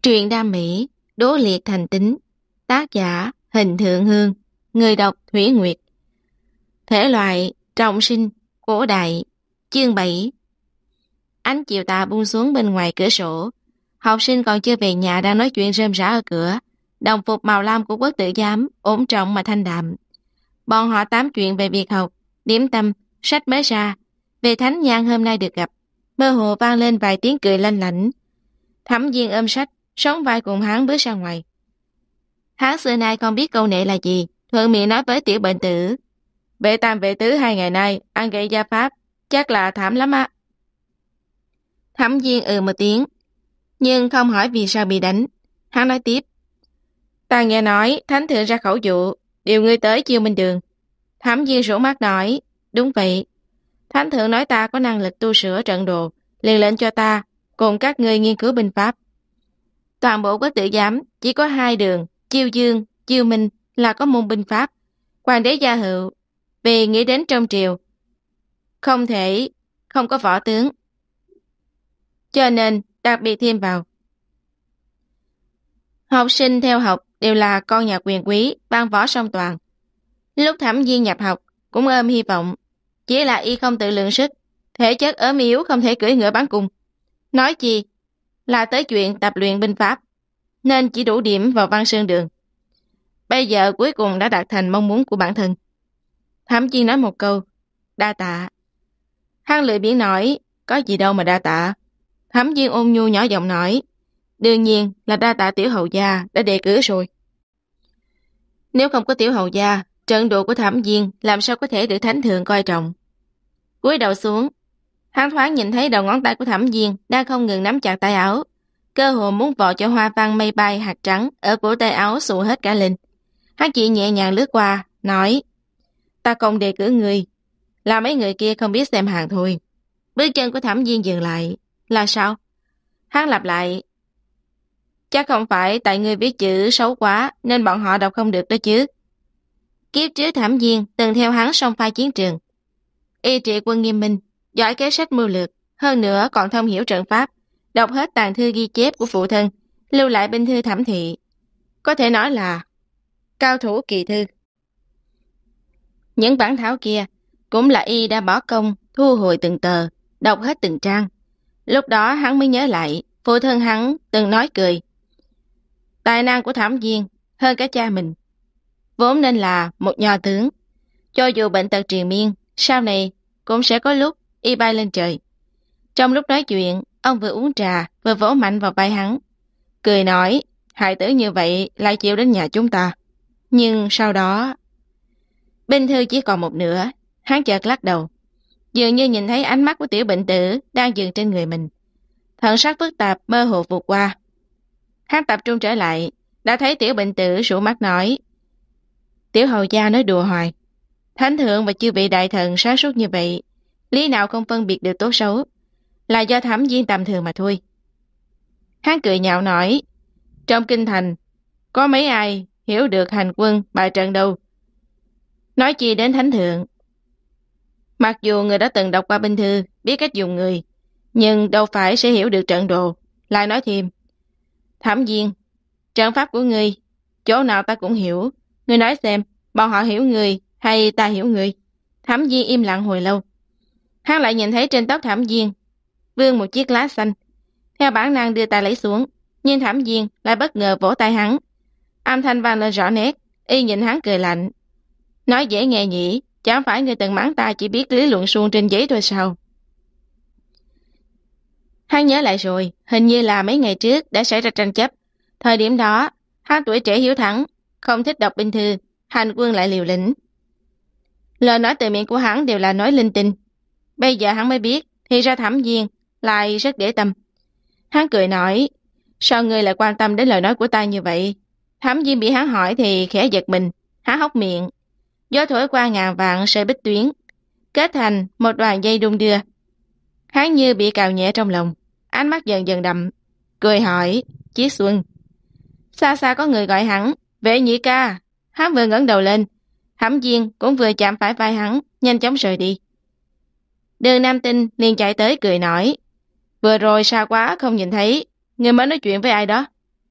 Truyện đam mỹ, đố liệt thành tính. Tác giả Hình Thượng Hương. Người đọc Thủy Nguyệt. Thể loại trọng sinh, cổ đại. Chương 7. Ánh chiều tà buông xuống bên ngoài cửa sổ. Học sinh còn chưa về nhà đang nói chuyện rơm rả ở cửa. Đồng phục màu lam của quốc tử giám ổn trọng mà thanh đạm. Bọn họ tám chuyện về việc học, điểm tâm, sách mới ra. Về Thánh Nhan hôm nay được gặp. Mơ hồ vang lên vài tiếng cười lanh lảnh. Thẩm Viên ôm sách, sóng vai cùng hắn bước ra ngoài. Hắn xưa nay không biết câu nệ là gì, thuận miệng nói với tiểu bệnh tử: Vệ tam vệ tứ 2 ngày nay ăn gậy gia pháp, chắc là thảm lắm á. Thẩm Viên một tiếng, nhưng không hỏi vì sao bị đánh. Hắn nói tiếp: Ta nghe nói thánh thượng ra khẩu dụ điều ngươi tới Chiêu Minh Đường. Thẩm Viên rủ mắt nói: Đúng vậy, thánh thượng nói ta có năng lực tu sửa trận đồ, liền lệnh cho ta cùng các ngươi nghiên cứu binh pháp. Toàn bộ quốc tử giám chỉ có 2 đường, Chiêu Dương, Chiêu Minh là có môn binh pháp. Hoàng đế gia hữu vì nghĩ đến trong triều không thể không có võ tướng, cho nên đặc biệt thêm vào. Học sinh theo học đều là con nhà quyền quý, ban võ song toàn. Lúc Thẩm Viên nhập học cũng ôm hy vọng, chỉ là y không tự lượng sức, thể chất ốm yếu không thể cưỡi ngựa bắn cung, nói chi là tới chuyện tập luyện binh pháp, nên chỉ đủ điểm vào Văn Sơn Đường. Bây giờ cuối cùng đã đạt thành mong muốn của bản thân. Thẩm Viên nói một câu: Đa tạ. Hắn lười biếng nói: Có gì đâu mà đa tạ. Thẩm Viên ôn nhu nhỏ giọng nói: Đương nhiên là đa tạ tiểu hầu gia đã đề cử rồi. Nếu không có tiểu hầu gia, trận đồ của Thẩm Viên làm sao có thể được thánh thượng coi trọng. Cúi đầu xuống, hắn thoáng nhìn thấy đầu ngón tay của Thẩm Viên đang không ngừng nắm chặt tay áo, cơ hồ muốn vò cho hoa văn mây bay hạt trắng ở cổ tay áo xù hết cả lên. Hắn chỉ nhẹ nhàng lướt qua, nói: Ta không đề cử người, là mấy người kia không biết xem hàng thôi. Bước chân của Thẩm Viên dừng lại. Là sao? Hắn lặp lại: Chắc không phải tại ngươi viết chữ xấu quá nên bọn họ đọc không được đó chứ. Kiếp trước Thẩm Viên từng theo hắn song pha chiến trường. Y trị quân nghiêm minh, giỏi kế sách mưu lược, hơn nữa còn thông hiểu trận pháp, đọc hết tàn thư ghi chép của phụ thân, lưu lại binh thư thẩm thị. Có thể nói là cao thủ kỳ thư. Những bản thảo kia cũng là y đã bỏ công thu hồi từng tờ, đọc hết từng trang. Lúc đó hắn mới nhớ lại phụ thân hắn từng nói cười: Tài năng của Thẩm Viên hơn cả cha mình, vốn nên là một nho tướng. Cho dù bệnh tật triền miên, sau này cũng sẽ có lúc y bay lên trời. Trong lúc nói chuyện, ông vừa uống trà vừa vỗ mạnh vào vai hắn, cười nói: Hài tử như vậy lại chịu đến nhà chúng ta. Nhưng sau đó binh thư chỉ còn một nửa. Hắn chợt lắc đầu, dường như nhìn thấy ánh mắt của tiểu bệnh tử đang dừng trên người mình. Thần sắc phức tạp mơ hồ vụt qua. Hắn tập trung trở lại, đã thấy tiểu bệnh tử sụ mắt nói: Tiểu hầu gia nói đùa hoài. Thánh thượng và chư vị đại thần sáng suốt như vậy, lý nào không phân biệt được tốt xấu, là do Thẩm Viên tầm thường mà thôi. Hắn cười nhạo nói: Trong kinh thành có mấy ai hiểu được hành quân bại trận đâu, nói chi đến thánh thượng. Mặc dù người đã từng đọc qua binh thư, biết cách dùng người, nhưng đâu phải sẽ hiểu được trận đồ. Lại nói thêm: Thẩm Viên, trận pháp của ngươi chỗ nào ta cũng hiểu, ngươi nói xem, bọn họ hiểu người hay ta hiểu người? Thẩm Viên im lặng hồi lâu. Hắn lại nhìn thấy trên tóc Thẩm Viên vương một chiếc lá xanh, theo bản năng đưa tay lấy xuống, nhưng Thẩm Viên lại bất ngờ vỗ tay hắn. Âm thanh vang lên rõ nét. Y nhìn hắn cười lạnh, nói: Dễ nghe nhỉ, chẳng phải người từng mắng ta chỉ biết lý luận suông trên giấy thôi sao? Hắn nhớ lại rồi, hình như là mấy ngày trước đã xảy ra tranh chấp. Thời điểm đó hắn tuổi trẻ hiếu thắng, không thích đọc binh thư, hành quân lại liều lĩnh. Lời nói từ miệng của hắn đều là nói linh tinh. Bây giờ hắn mới biết, thì ra Thẩm Viên lại rất để tâm. Hắn cười nói: Sao ngươi lại quan tâm đến lời nói của ta như vậy? Thẩm Viên bị hắn hỏi thì khẽ giật mình, há hốc miệng. Gió thổi qua ngàn vạn sợi bích tuyến, kết thành một đoàn dây đung đưa. Hắn như bị cào nhẹ trong lòng, ánh mắt dần dần đậm, cười hỏi: Chiết Xuân. Xa xa có người gọi hắn: Vệ nhị ca. Hắn vừa ngẩng đầu lên, Thẩm Viên cũng vừa chạm phải vai hắn, nhanh chóng rời đi. Đường Nam Tinh liền chạy tới cười nói: Vừa rồi xa quá không nhìn thấy, người mới nói chuyện với ai đó?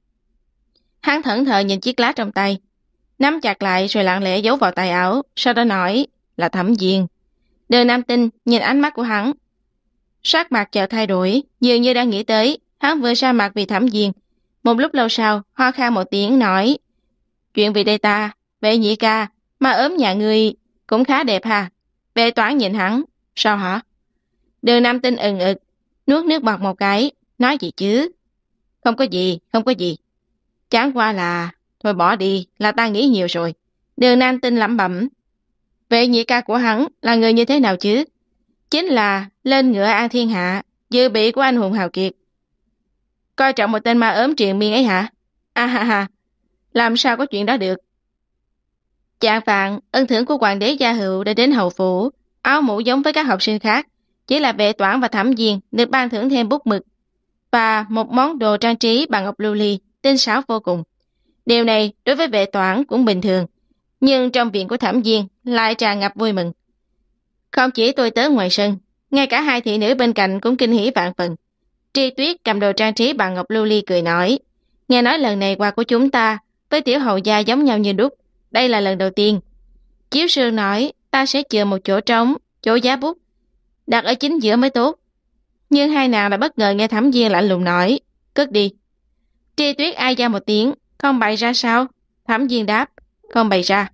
Hắn thẫn thờ nhìn chiếc lá trong tay, nắm chặt lại rồi lặng lẽ giấu vào tay áo, sau đó nói là Thẩm Viên. Đường Nam Tinh nhìn ánh mắt của hắn, sắc mặt chợt thay đổi, dường như đang nghĩ tới hắn vừa ra mặt vì Thẩm Viên. Một lúc lâu sau, ho khan một tiếng nói, chuyện vì đây ta, vệ nhị ca, mà ốm nhà ngươi cũng khá đẹp ha. Vệ Toán nhìn hắn, sao hả? Đường Nam Tinh ừng ực, nuốt nước bọt một cái, nói gì chứ? Không có gì, không có gì. Chẳng qua là, thôi bỏ đi, là ta nghĩ nhiều rồi. Đường Nam Tinh lẩm bẩm, vệ nhị ca của hắn là người như thế nào chứ? Chính là lên ngựa an thiên hạ, dự bị của anh hùng hào kiệt. Coi trọng một tên ma ốm triền miên ấy hả? À ha ha, làm sao có chuyện đó được? Chạng vạn, ân thưởng của hoàng đế gia hữu đã đến hầu phủ, áo mũ giống với các học sinh khác, chỉ là Vệ Toản và Thẩm Viên được ban thưởng thêm bút mực và một món đồ trang trí bằng ngọc lưu ly, tinh xảo vô cùng. Điều này đối với Vệ Toản cũng bình thường, nhưng trong viện của Thẩm Viên lại tràn ngập vui mừng. Không chỉ tôi tớ ngoài sân, ngay cả hai thị nữ bên cạnh cũng kinh hỉ vạn phần. Tri Tuyết cầm đồ trang trí bằng ngọc lưu ly cười nói, nghe nói lần này quà của chúng ta với tiểu hầu gia giống nhau như đúc, đây là lần đầu tiên. Chiếu Sương nói, ta sẽ chừa một chỗ trống, chỗ giá bút, đặt ở chính giữa mới tốt. Nhưng hai nàng đã bất ngờ nghe Thẩm Viên lạnh lùng nói, cất đi. Tri Tuyết ai ra một tiếng, không bày ra sao? Thẩm Viên đáp, không bày ra.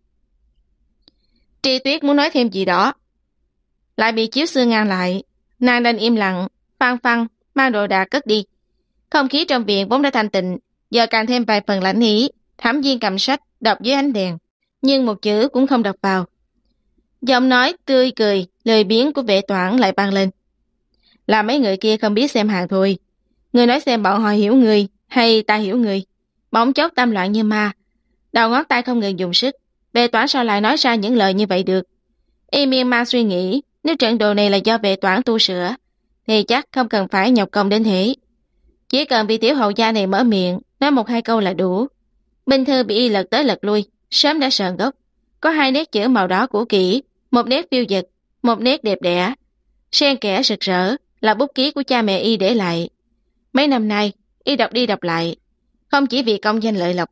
Tri Tuyết muốn nói thêm gì đó, lại bị Chiếu Sương ngăn lại. Nàng đành im lặng, phăng phăng, mang đồ đạc cất đi. Không khí trong viện vốn đã thanh tịnh, giờ càng thêm vài phần lạnh ý. Thẩm Viên cầm sách, đọc dưới ánh đèn, nhưng một chữ cũng không đọc vào. Giọng nói tươi cười, lười biếng của Vệ Toản lại vang lên. Là mấy người kia không biết xem hàng thôi. Người nói xem bọn họ hiểu người, hay ta hiểu người. Bỗng chốc tâm loạn như ma, đầu ngón tay không ngừng dùng sức. Vệ Toản sao lại nói ra những lời như vậy được? Y miên man suy nghĩ, nếu trận đồ này là do Vệ Toản tu sửa, thì chắc không cần phải nhọc công đến thế. Chỉ cần vị tiểu hậu gia này mở miệng, nói một hai câu là đủ. Binh thư bị y lật tới lật lui, sớm đã sờn gốc. Có hai nét chữ màu đỏ cũ kỹ, một nét phiêu dật, một nét đẹp đẽ. Xen kẽ rực rỡ là bút ký của cha mẹ y để lại. Mấy năm nay, y đọc đi đọc lại, không chỉ vì công danh lợi lộc,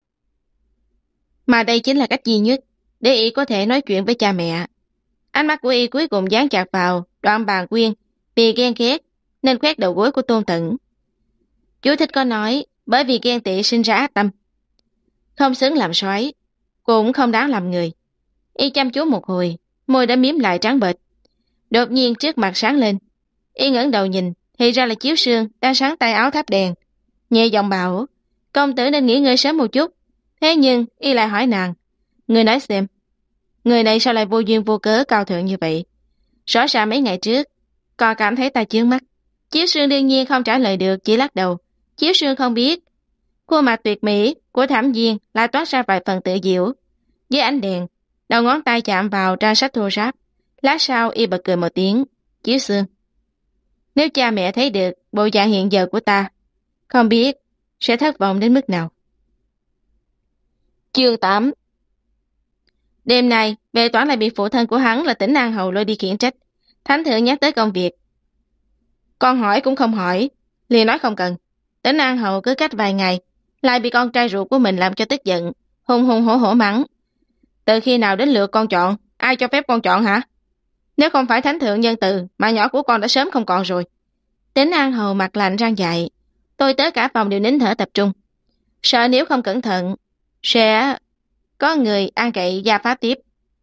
mà đây chính là cách duy nhất để y có thể nói chuyện với cha mẹ. Ánh mắt của y cuối cùng dán chặt vào Đoạn Bàn Quyên, vì ghen ghét nên khoét đầu gối của Tôn Tẩn. Chú thích có nói, bởi vì ghen tị sinh ra ác tâm, không xứng làm soái, cũng không đáng làm người. Y chăm chú một hồi, môi đã miếm lại trắng bệch. Đột nhiên trước mặt sáng lên, y ngẩng đầu nhìn, thì ra là Chiếu Sương đang sáng tay áo thắp đèn, nhẹ giọng bảo, công tử nên nghỉ ngơi sớm một chút. Thế nhưng y lại hỏi nàng, người nói xem, người này sao lại vô duyên vô cớ cao thượng như vậy? Rõ ràng mấy ngày trước còn cảm thấy ta chướng mắt. Chiếu Sương đương nhiên không trả lời được, chỉ lắc đầu. Chiếu Sương không biết, khuôn mặt tuyệt mỹ của Thẩm Viên lại toát ra vài phần tự diệu. Dưới ánh đèn, đầu ngón tay chạm vào trang sách thô ráp. Lát sau y bật cười một tiếng. Chiếu Sương, nếu cha mẹ thấy được bộ dạng hiện giờ của ta, không biết sẽ thất vọng đến mức nào. Chương 8. Đêm nay, Vệ Toản lại bị phụ thân của hắn là Tỉnh An Hầu lôi đi khiển trách. Thánh thượng nhắc tới công việc, con hỏi cũng không hỏi, liền nói không cần. Tỉnh An Hầu cứ cách vài ngày lại bị con trai ruột của mình làm cho tức giận, hùng hùng hổ hổ mắng. Từ khi nào đến lượt con chọn, ai cho phép con chọn hả? Nếu không phải thánh thượng nhân từ, mà nhỏ của con đã sớm không còn rồi. Tỉnh An Hầu mặt lạnh răng dại. Tôi tới cả phòng đều nín thở tập trung, sợ nếu không cẩn thận sẽ có người an cậy gia pháp tiếp.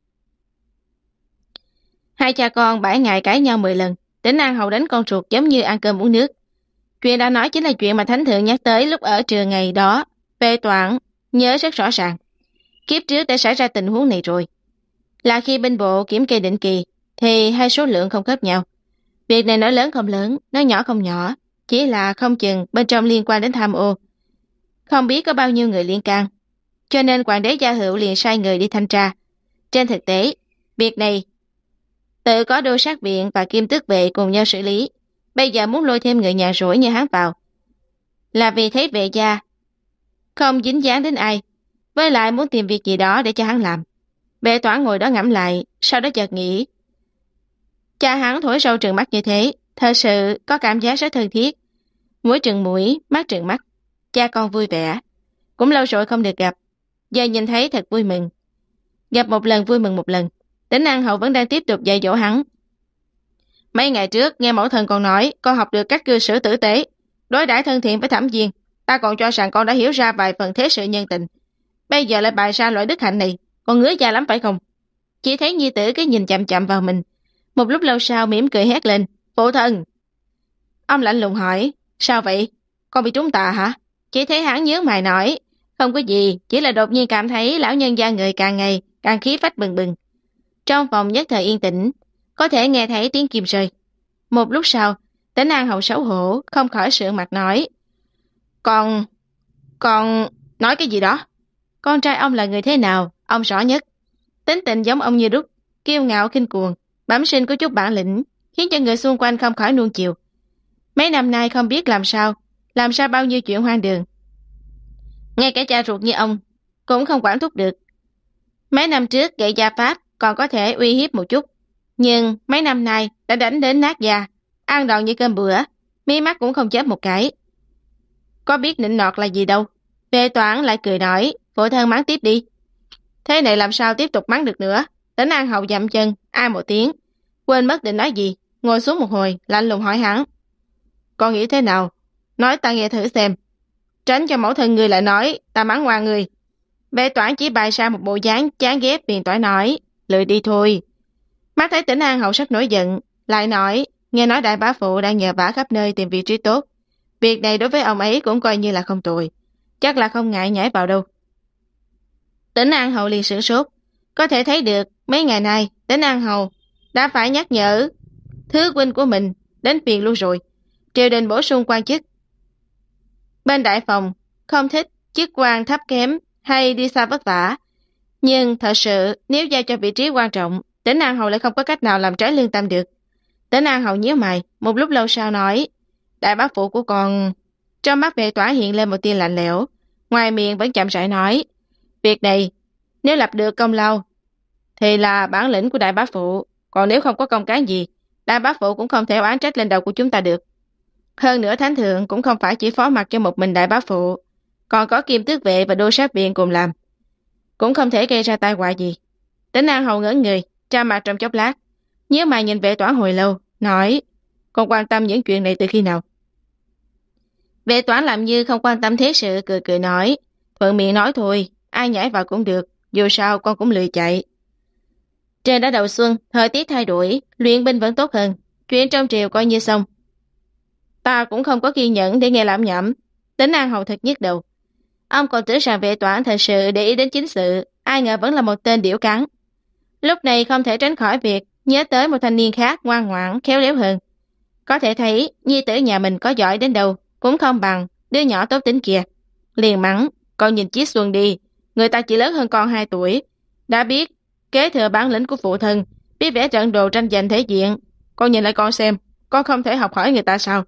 Hai cha con 7 ngày cãi nhau 10 lần, Tỉnh An Hầu đánh con ruột giống như ăn cơm uống nước. Chuyện đã nói chính là chuyện mà thánh thượng nhắc tới lúc ở trường ngày đó. Vệ Toản nhớ rất rõ ràng, kiếp trước đã xảy ra tình huống này rồi. Là khi binh bộ kiểm kê định kỳ thì hai số lượng không khớp nhau. Việc này nói lớn không lớn, nói nhỏ không nhỏ, chỉ là không chừng bên trong liên quan đến tham ô, không biết có bao nhiêu người liên can. Cho nên hoàng đế gia hữu liền sai người đi thanh tra. Trên thực tế, việc này tự có đô sát viện và kim tước vệ cùng nhau xử lý. Bây giờ muốn lôi thêm người nhà rỗi như hắn vào, là vì thấy Vệ gia không dính dáng đến ai, với lại muốn tìm việc gì đó để cho hắn làm. Vệ Toản ngồi đó ngẫm lại, sau đó chợt nghĩ, cha hắn thổi sâu trừng mắt như thế, thật sự có cảm giác rất thân thiết. Mũi trừng mũi, mắt trừng mắt, cha con vui vẻ. cũng lâu rồi không được gặp. Giờ nhìn thấy thật vui mừng. Gặp một lần vui mừng một lần. Tỉnh An Hậu vẫn đang tiếp tục dạy dỗ hắn. Mấy ngày trước nghe mẫu thân con nói con học được cách cư xử tử tế, đối đãi thân thiện với Thẩm Viên. Ta còn cho rằng con đã hiểu ra vài phần thế sự nhân tình. Bây giờ lại bày ra loại đức hạnh này, con ngứa da lắm phải không? Chỉ thấy nhi tử cứ nhìn chằm chằm vào mình. Một lúc lâu sau mỉm cười hét lên, phụ thân. Ông lạnh lùng hỏi, sao vậy? Con bị trúng tà hả? Chỉ thấy hắn nhớ mày nói, không có gì, chỉ là đột nhiên cảm thấy lão nhân da người càng ngày càng khí phách bừng bừng. Trong phòng nhất thời yên tĩnh, có thể nghe thấy tiếng kim rơi. Một lúc sau, Tỉnh An Hậu xấu hổ, không khỏi sượng mặt nói, Con nói cái gì đó? Con trai ông là người thế nào, ông rõ nhất. Tính tình giống ông như đúc, kiêu ngạo khinh cuồng, bẩm sinh có chút bản lĩnh, khiến cho người xung quanh không khỏi nuông chiều. Mấy năm nay không biết làm sao bao nhiêu chuyện hoang đường. Ngay cả cha ruột như ông cũng không quản thúc được. Mấy năm trước gậy gia pháp còn có thể uy hiếp một chút, nhưng mấy năm nay đã đánh đến nát da, ăn đòn như cơm bữa, mí mắt cũng không chớp một cái. Có biết nịnh nọt là gì đâu. Vệ Toản lại cười nói, phụ thân mắng tiếp đi. Thế này làm sao tiếp tục mắng được nữa. Tỉnh An Hậu dậm chân, ai một tiếng, quên mất định nói gì, ngồi xuống một hồi, lạnh lùng hỏi hắn. Con nghĩ thế nào? Nói ta nghe thử xem. Tránh cho mẫu thân người lại nói, ta mắng ngoan người. Vệ Toản chỉ bày ra một bộ dáng chán ghét phiền toái nói, lười đi thôi. Mắt thấy Tỉnh An Hậu sắp nổi giận, lại nói, nghe nói đại bá phụ đang nhờ vả khắp nơi tìm vị trí tốt. Việc này đối với ông ấy cũng coi như là không tồi, chắc là không ngại nhảy vào đâu. Tỉnh An Hậu liền sửng sốt, có thể thấy được mấy ngày nay Tỉnh An Hậu đã phải nhắc nhở thứ huynh của mình đến phiền luôn rồi. Triều đình bổ sung quan chức. Bên đại phòng không thích chức quan thấp kém hay đi xa vất vả, nhưng thật sự nếu giao cho vị trí quan trọng, Tỉnh An Hậu lại không có cách nào làm trái lương tâm được. Tỉnh An Hậu nhíu mày, một lúc lâu sau nói, đại bá phụ của con. Trong mắt Vệ Toản hiện lên một tia lạnh lẽo, ngoài miệng vẫn chậm rãi nói, việc này nếu lập được công lao thì là bản lĩnh của đại bá phụ, còn nếu không có công cán gì, đại bá phụ cũng không thể oán trách lên đầu của chúng ta được. Hơn nữa thánh thượng cũng không phải chỉ phó mặc cho một mình đại bá phụ, còn có Kim Tước vệ và đô sát viện cùng làm, cũng không thể gây ra tai họa gì. Tỉnh An Hậu ngỡ người, tra mặt trong chốc lát, nhíu mày nhìn Vệ Toản hồi lâu, nói, con quan tâm những chuyện này từ khi nào? Vệ Toản làm như không quan tâm thế sự, cười cười nói, thuận miệng nói thôi, ai nhảy vào cũng được, dù sao con cũng lười chạy. Trời đã đầu xuân, thời tiết thay đổi, luyện binh vẫn tốt hơn, chuyện trong triều coi như xong. Ta cũng không có kiên nhẫn để nghe lẩm nhẩm. Tỉnh An Hậu thật nhức đầu. Ông còn tưởng rằng Vệ Toản thật sự để ý đến chính sự, ai ngờ vẫn là một tên điểu cắn. Lúc này không thể tránh khỏi việc nhớ tới một thanh niên khác ngoan ngoãn, khéo léo hơn. Có thể thấy nhi tử nhà mình có giỏi đến đâu cũng không bằng đứa nhỏ tốt tính kia. Liền mắng, con nhìn Chiết Xuân đi, người ta chỉ lớn hơn con 2 tuổi, đã biết kế thừa bản lĩnh của phụ thân, biết vẽ trận đồ tranh giành thể diện. Con nhìn lại con xem, con không thể học hỏi người ta sao?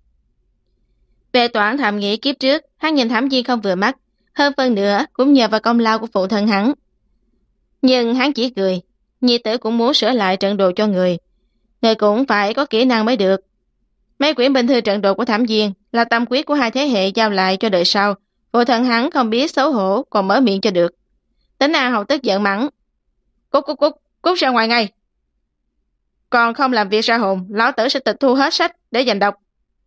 Vệ Toản thầm nghĩ kiếp trước, hắn nhìn Thẩm Viên không vừa mắt, hơn phân nữa cũng nhờ vào công lao của phụ thân hắn. Nhưng hắn chỉ cười, nhi tử cũng muốn sửa lại trận đồ cho người cũng phải có kỹ năng mới được. Mấy quyển bình thư trận đồ của Thẩm Viên là tâm quyết của 2 thế hệ giao lại cho đời sau, phụ thân hắn không biết xấu hổ còn mở miệng cho được. Tỉnh An Hậu tức giận mắng, cút ra ngoài ngay. Còn không làm việc ra hồn, lão tử sẽ tịch thu hết sách để dành đọc.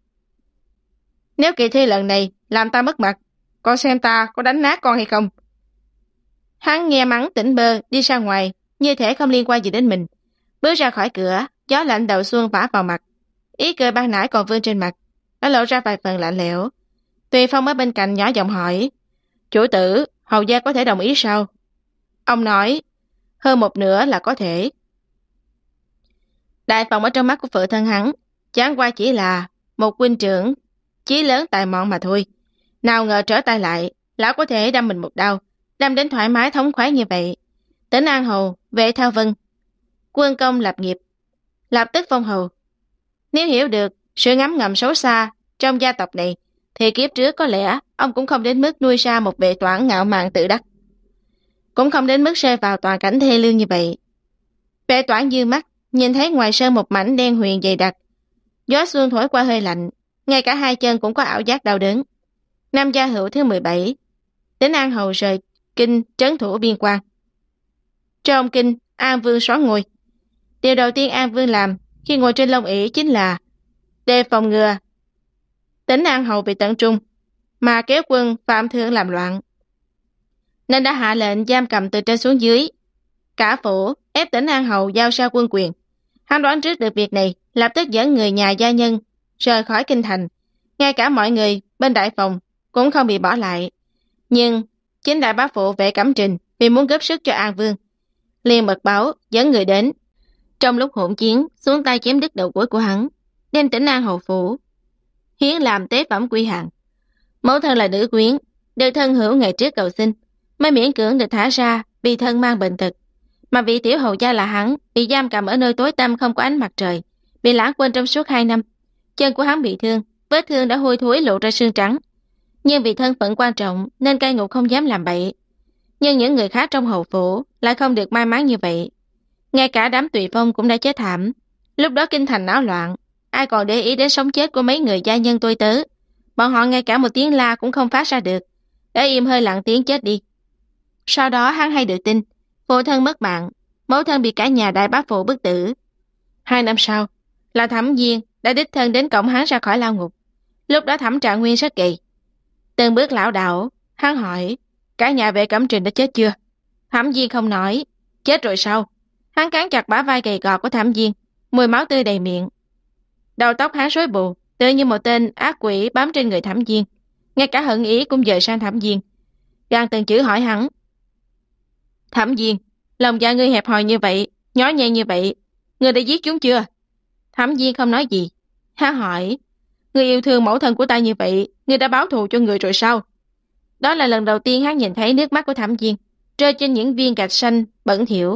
Nếu kỳ thi lần này làm ta mất mặt, con xem ta có đánh nát con hay không. Hắn nghe mắng tỉnh bơ đi ra ngoài, như thể không liên quan gì đến mình. Bước ra khỏi cửa, gió lạnh đầu xuân vả vào mặt. Ý cười ban nãy còn vương trên mặt, nó lộ ra vài phần lạnh lẽo. Tùy Phong ở bên cạnh nhỏ giọng hỏi, chủ tử, hầu gia có thể đồng ý sao? Ông nói, hơn một nửa là có thể. Đại Phòng ở trong mắt của phụ thân hắn, chẳng qua chỉ là một huynh trưởng, chí lớn tài mọn mà thôi. Nào ngờ trở tay lại, lão có thể đâm mình một đau, đâm đến thoải mái thống khoái như vậy. Tỉnh An Hầu, Vệ Thao Vân, quân công lập nghiệp, lập tức phong hầu. Nếu hiểu được sự ngấm ngầm xấu xa trong gia tộc này, thì kiếp trước có lẽ ông cũng không đến mức nuôi ra một Vệ Toản ngạo mạn tự đắc, cũng không đến mức rơi vào toàn cảnh thê lương như vậy. Vệ Toản dương mắt, nhìn thấy ngoài sân một mảnh đen huyền dày đặc, gió xuân thổi qua hơi lạnh, ngay cả 2 chân cũng có ảo giác đau đớn. Năm Gia Hữu thứ 17. Tỉnh An Hầu rời kinh trấn thủ biên quan. Trong kinh, An Vương soán ngôi. Điều đầu tiên An Vương làm khi ngồi trên long ỷ chính là đề phòng ngừa Tỉnh An Hầu bị tận trung, mà kéo quân Phạm Thượng làm loạn, nên đã hạ lệnh giam cầm từ trên xuống dưới cả phủ, ép Tỉnh An Hầu giao ra quân quyền. Hắn đoán trước được việc này, lập tức dẫn người nhà gia nhân rời khỏi kinh thành. Ngay cả mọi người bên đại phòng cũng không bị bỏ lại. Nhưng chính đại bá phụ Vệ Cẩm Trình vì muốn góp sức cho An Vương, liền mật báo dẫn người đến. Trong lúc hỗn chiến, xuống tay chém đứt đầu gối của hắn, đem Tỉnh An Hầu phủ hiến làm tế phẩm quy hàng. Mẫu thân là nữ quyến, được thân hữu ngày trước cầu xin, mới miễn cưỡng được thả ra vì thân mang bệnh tật. Mà vị tiểu hầu gia là hắn, bị giam cầm ở nơi tối tăm không có ánh mặt trời, bị lãng quên trong suốt 2 năm. Chân của hắn bị thương, vết thương đã hôi thối lộ ra xương trắng. Nhưng vì thân phận quan trọng nên cai ngục không dám làm bậy. Nhưng những người khác trong hầu phủ lại không được may mắn như vậy. Ngay cả đám Tùy Phong cũng đã chết thảm. Lúc đó kinh thành náo loạn, ai còn để ý đến sống chết của mấy người gia nhân tôi tớ. Bọn họ ngay cả một tiếng la cũng không phát ra được, để im hơi lặng tiếng chết đi. Sau đó hắn hay được tin phụ thân mất mạng, mẫu thân bị cả nhà đại bá phụ bức tử. 2 năm sau, là Thẩm Viên đã đích thân đến cổng hắn ra khỏi lao ngục. Lúc đó Thẩm Trạng Nguyên rất kỳ, từng bước lảo đảo. Hắn hỏi, cả nhà Vệ Cẩm Trình đã chết chưa? Thẩm Viên không nói. Chết rồi sao? Hắn cắn chặt bả vai gầy gò của Thẩm Viên, mùi máu tươi đầy miệng. Đầu tóc hắn rối bù, tựa như một tên ác quỷ bám trên người Thẩm Viên. Ngay cả hận ý cũng dời sang Thẩm Viên, gàn từng chữ hỏi hắn. Thẩm Viên, lòng dạ ngươi hẹp hòi như vậy, nhỏ nhen như vậy, ngươi đã giết chúng chưa? Thẩm Viên không nói gì. Hắn hỏi, ngươi yêu thương mẫu thân của ta như vậy, ngươi đã báo thù cho người rồi sao? Đó là lần đầu tiên hắn nhìn thấy nước mắt của Thẩm Viên rơi trên những viên gạch xanh bẩn thỉu.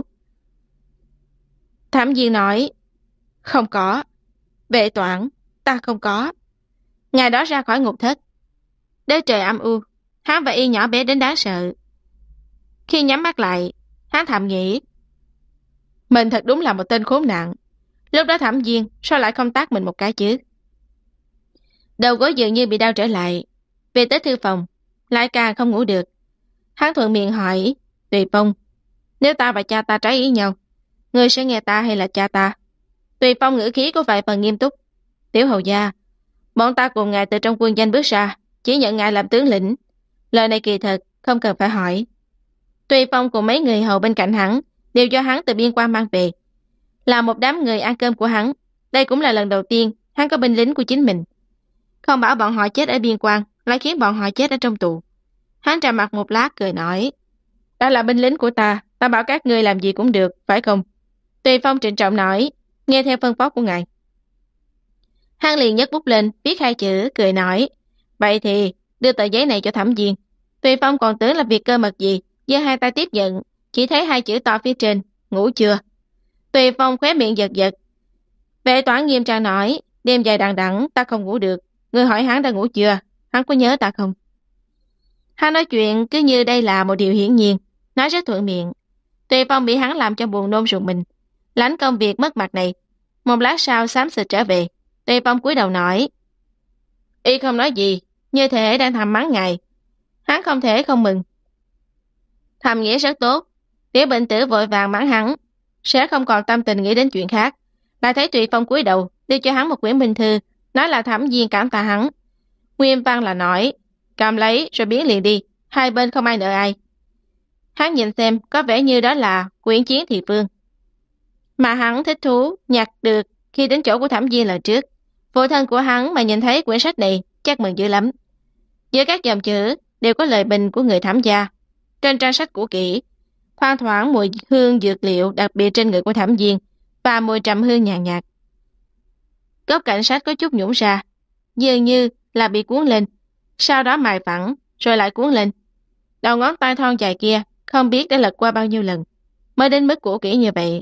Thẩm Viên nói, không có. Vệ Toản, ta không có. Ngày đó ra khỏi ngục thất, đế trời âm u, hắn và y nhỏ bé đến đáng sợ. Khi nhắm mắt lại, hắn thầm nghĩ, mình thật đúng là một tên khốn nạn. Lúc đó Thẩm Viên sao lại không tát mình một cái chứ? Đầu gối dường như bị đau trở lại. Về tới thư phòng, lại càng không ngủ được. Hắn thuận miệng hỏi Tùy Phong, nếu ta và cha ta trái ý nhau, ngươi sẽ nghe ta hay là cha ta? Tùy Phong ngữ khí có vài phần nghiêm túc. Tiểu hầu gia, bọn ta cùng ngài từ trong quân danh bước ra, chỉ nhận ngài làm tướng lĩnh. Lời này kỳ thật không cần phải hỏi. Tùy Phong cùng mấy người hầu bên cạnh hắn đều do hắn từ biên quan mang về, là một đám người ăn cơm của hắn. Đây cũng là lần đầu tiên hắn có binh lính của chính mình. Không bảo bọn họ chết ở biên quan, lại khiến bọn họ chết ở trong tù. Hắn trầm mặt một lát cười nói, đã là binh lính của ta, ta bảo các ngươi làm gì cũng được, phải không? Tùy Phong trịnh trọng nói, nghe theo phân phó của ngài. Hắn liền nhấc bút lên, viết 2 chữ, cười nói, vậy thì đưa tờ giấy này cho Thẩm Viên. Tùy Phong còn tưởng là việc cơ mật gì, giơ 2 tay tiếp nhận, chỉ thấy 2 chữ to phía trên, ngủ chưa? Tùy Phong khóe miệng giật giật. Vệ Toản nghiêm trang nói, đêm dài đằng đẵng ta không ngủ được, ngươi hỏi hắn đã ngủ chưa, hắn có nhớ ta không? Hắn nói chuyện cứ như đây là một điều hiển nhiên, nói rất thuận miệng. Tùy Phong bị hắn làm cho buồn nôn rùng mình, lãnh công việc mất mặt này. Một lát sau xám xịt trở về. Tùy Phong cúi đầu nói, y không nói gì, như thể đang thầm mắng ngài. Hắn không thể không mừng. Thầm nghĩa rất tốt. Tiểu bệnh tử vội vàng mắng hắn, sẽ không còn tâm tình nghĩ đến chuyện khác. Lại thấy Tùy Phong cúi đầu đưa cho hắn một quyển binh thư, nói là Thẩm Viên cảm tạ hắn. Nguyên văn là nói, cầm lấy rồi biến liền đi, 2 bên không ai nợ ai. Hắn nhìn xem có vẻ như đó là quyển Chiến Thì Phương, mà hắn thích thú nhặt được khi đến chỗ của Thẩm Viên lần trước. Phụ thân của hắn mà nhìn thấy quyển sách này chắc mừng dữ lắm. Giữa các dòng chữ đều có lời bình của người Thẩm gia. Trên trang sách cũ kỹ, thoang thoảng mùi hương dược liệu đặc biệt trên người của Thẩm Viên và mùi trầm hương nhàn nhạt. Góc cạnh sách có chút nhũn ra, dường như là bị cuốn lên, sau đó mài phẳng rồi lại cuốn lên. Đầu ngón tay thon dài kia không biết đã lật qua bao nhiêu lần mới đến mức cũ kỹ như vậy.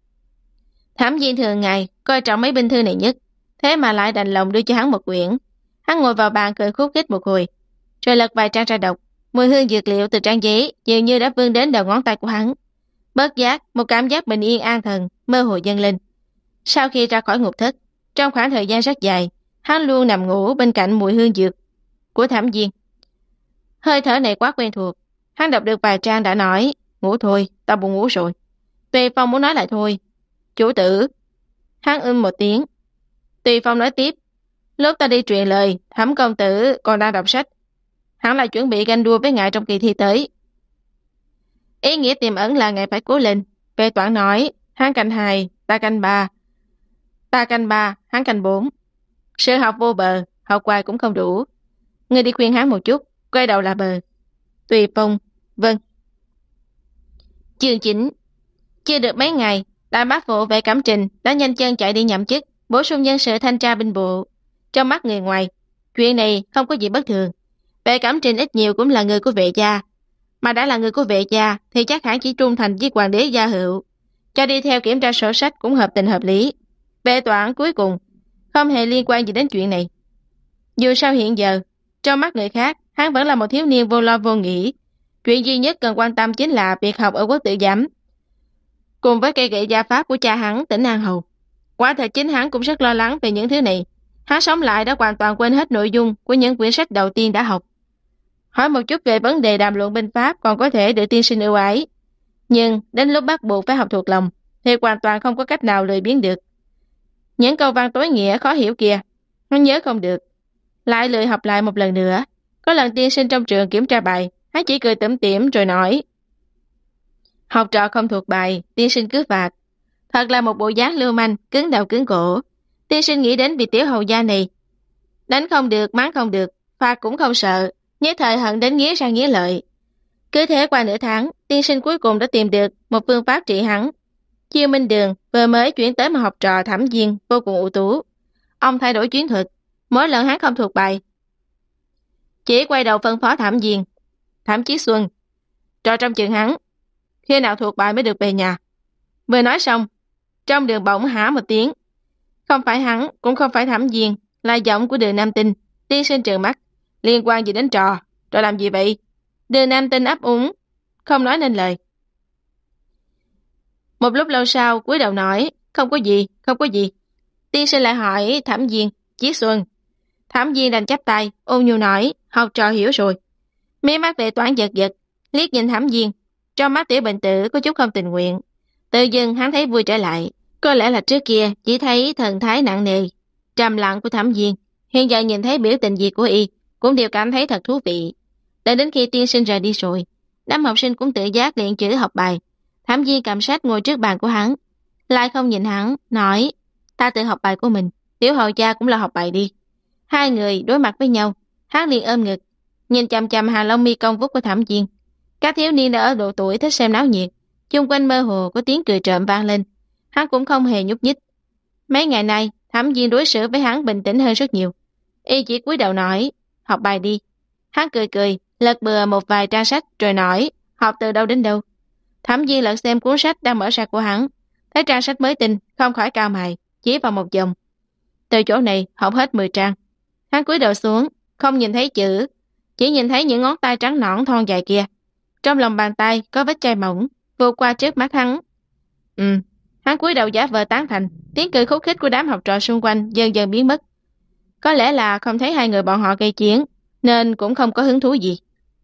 Thẩm Viên thường ngày coi trọng mấy binh thư này nhất, thế mà lại đành lòng đưa cho hắn một quyển. Hắn ngồi vào bàn cười khúc khích một hồi, rồi lật vài trang ra đọc. Mùi hương dược liệu từ trang giấy dường như đã vươn đến đầu ngón tay của hắn. Bất giác, một cảm giác bình yên an thần mơ hồ dâng lên. Sau khi ra khỏi ngục thất, trong khoảng thời gian rất dài, hắn luôn nằm ngủ bên cạnh mùi hương dược của Thẩm Viên. Hơi thở này quá quen thuộc. Hắn đọc được vài trang đã nói, ngủ thôi, ta buồn ngủ rồi. Tùy Phong muốn nói lại thôi. Chủ tử. Hắn một tiếng. Tùy Phong nói tiếp, lúc ta đi truyền lời, Thẩm công tử còn đang đọc sách. Hắn lại chuẩn bị ganh đua với ngài trong kỳ thi tới. Ý nghĩa tiềm ẩn là ngài phải cố lên. Vệ Toản nói, hắn canh 2, ta canh 3. Ta canh 3, hắn canh 4. Sự học vô bờ, học hoài cũng không đủ. Ngươi đi khuyên hắn một chút, quay đầu là bờ. Tùy Phong, vâng. Chương 9. Chưa được mấy ngày, Đại Bác Vụ Vệ Cẩm Trình đã nhanh chân chạy đi nhậm chức, bổ sung nhân sự thanh tra binh bộ. Trong mắt người ngoài, chuyện này không có gì bất thường. Vệ Cẩm Trình ít nhiều cũng là người của Vệ gia, mà đã là người của Vệ gia thì chắc hẳn chỉ trung thành với hoàng đế gia hữu. Cho đi theo kiểm tra sổ sách cũng hợp tình hợp lý. Vệ Toản cuối cùng không hề liên quan gì đến chuyện này. Dù sao hiện giờ, trong mắt người khác, hắn vẫn là một thiếu niên vô lo vô nghĩ. Chuyện duy nhất cần quan tâm chính là việc học ở quốc tử giám. Cùng với cây gậy gia pháp của cha hắn Tỉnh An Hầu. Quả thật chính hắn cũng rất lo lắng về những thứ này. Hắn sống lại đã hoàn toàn quên hết nội dung của những quyển sách đầu tiên đã học. Hỏi một chút về vấn đề đàm luận binh pháp còn có thể được tiên sinh ưu ái. Nhưng đến lúc bắt buộc phải học thuộc lòng thì hoàn toàn không có cách nào lười biếng được. Những câu văn tối nghĩa khó hiểu kìa, hắn nhớ không được. Lại lười học lại một lần nữa. Có lần tiên sinh trong trường kiểm tra bài, hắn chỉ cười tủm tỉm rồi nói, học trò không thuộc bài, tiên sinh cứ phạt. Thật là một bộ dáng lưu manh, cứng đầu cứng cổ. Tiên sinh nghĩ đến vị tiểu hầu gia này. Đánh không được, mắng không được, phạt cũng không sợ, nhất thời hận đến nghĩa ra nghĩa lợi. Cứ thế qua nửa tháng, tiên sinh cuối cùng đã tìm được một phương pháp trị hắn. Chiêu Minh Đường vừa mới chuyển tới một học trò Thẩm Viên vô cùng ưu tú. Ông thay đổi chiến thuật, mỗi lần hắn không thuộc bài, chỉ quay đầu phân phó Thẩm Viên, Thẩm Chí Xuân, trò trong trường hắn, khi nào thuộc bài mới được về nhà. Vừa nói xong, trong đường bỗng hả một tiếng. Không phải hắn, cũng không phải Thẩm Viên, là giọng của Đường Nam Tinh. Tiên sinh trợn mắt, liên quan gì đến trò làm gì vậy? Đường Nam Tinh ấp úng, không nói nên lời. Một lúc lâu sau, cúi đầu nói, không có gì, không có gì. Tiên sinh lại hỏi Thẩm Viên, Chí Xuân. Thẩm Viên đành chắp tay, ôn nhu nói, học trò hiểu rồi. Mí mắt Vệ Toản giật giật, liếc nhìn Thẩm Viên, trong mắt tiểu bệnh tử có chút không tình nguyện. Tự dưng hắn thấy vui trở lại. Có lẽ là trước kia chỉ thấy thần thái nặng nề, trầm lặng của Thẩm Viên, hiện giờ nhìn thấy biểu tình gì của y cũng đều cảm thấy thật thú vị. Đợi đến khi tiên sinh rời đi rồi, đám học sinh cũng tự giác luyện chữ học bài. Thẩm Viên cầm sách ngồi trước bàn của hắn, lại không nhìn hắn, nói, ta tự học bài của mình, tiểu hầu gia cũng là học bài đi. Hai người đối mặt với nhau, hắn liền ôm ngực, nhìn chằm chằm hàng lông mi cong vút của Thẩm Viên. Các thiếu niên đã ở độ tuổi thích xem náo nhiệt, chung quanh mơ hồ có tiếng cười trộm vang lên. Hắn cũng không hề nhúc nhích. Mấy ngày nay, Thẩm Viên đối xử với hắn bình tĩnh hơn rất nhiều. Y chỉ cúi đầu nói, học bài đi. Hắn cười cười, lật bừa một vài trang sách rồi nói, học từ đâu đến đâu. Thẩm Viên lật xem cuốn sách đang mở ra của hắn, thấy trang sách mới tinh, không khỏi cau mày, chỉ vào một dòng. Từ chỗ này học hết 10 trang. Hắn cúi đầu xuống, không nhìn thấy chữ, chỉ nhìn thấy những ngón tay trắng nõn thon dài kia. Trong lòng bàn tay có vết chai mỏng, vụt qua trước mắt hắn. Hắn cúi đầu giả vờ tán thành, tiếng cười khúc khích của đám học trò xung quanh dần dần biến mất. Có lẽ là không thấy hai người bọn họ gây chiến, nên cũng không có hứng thú gì.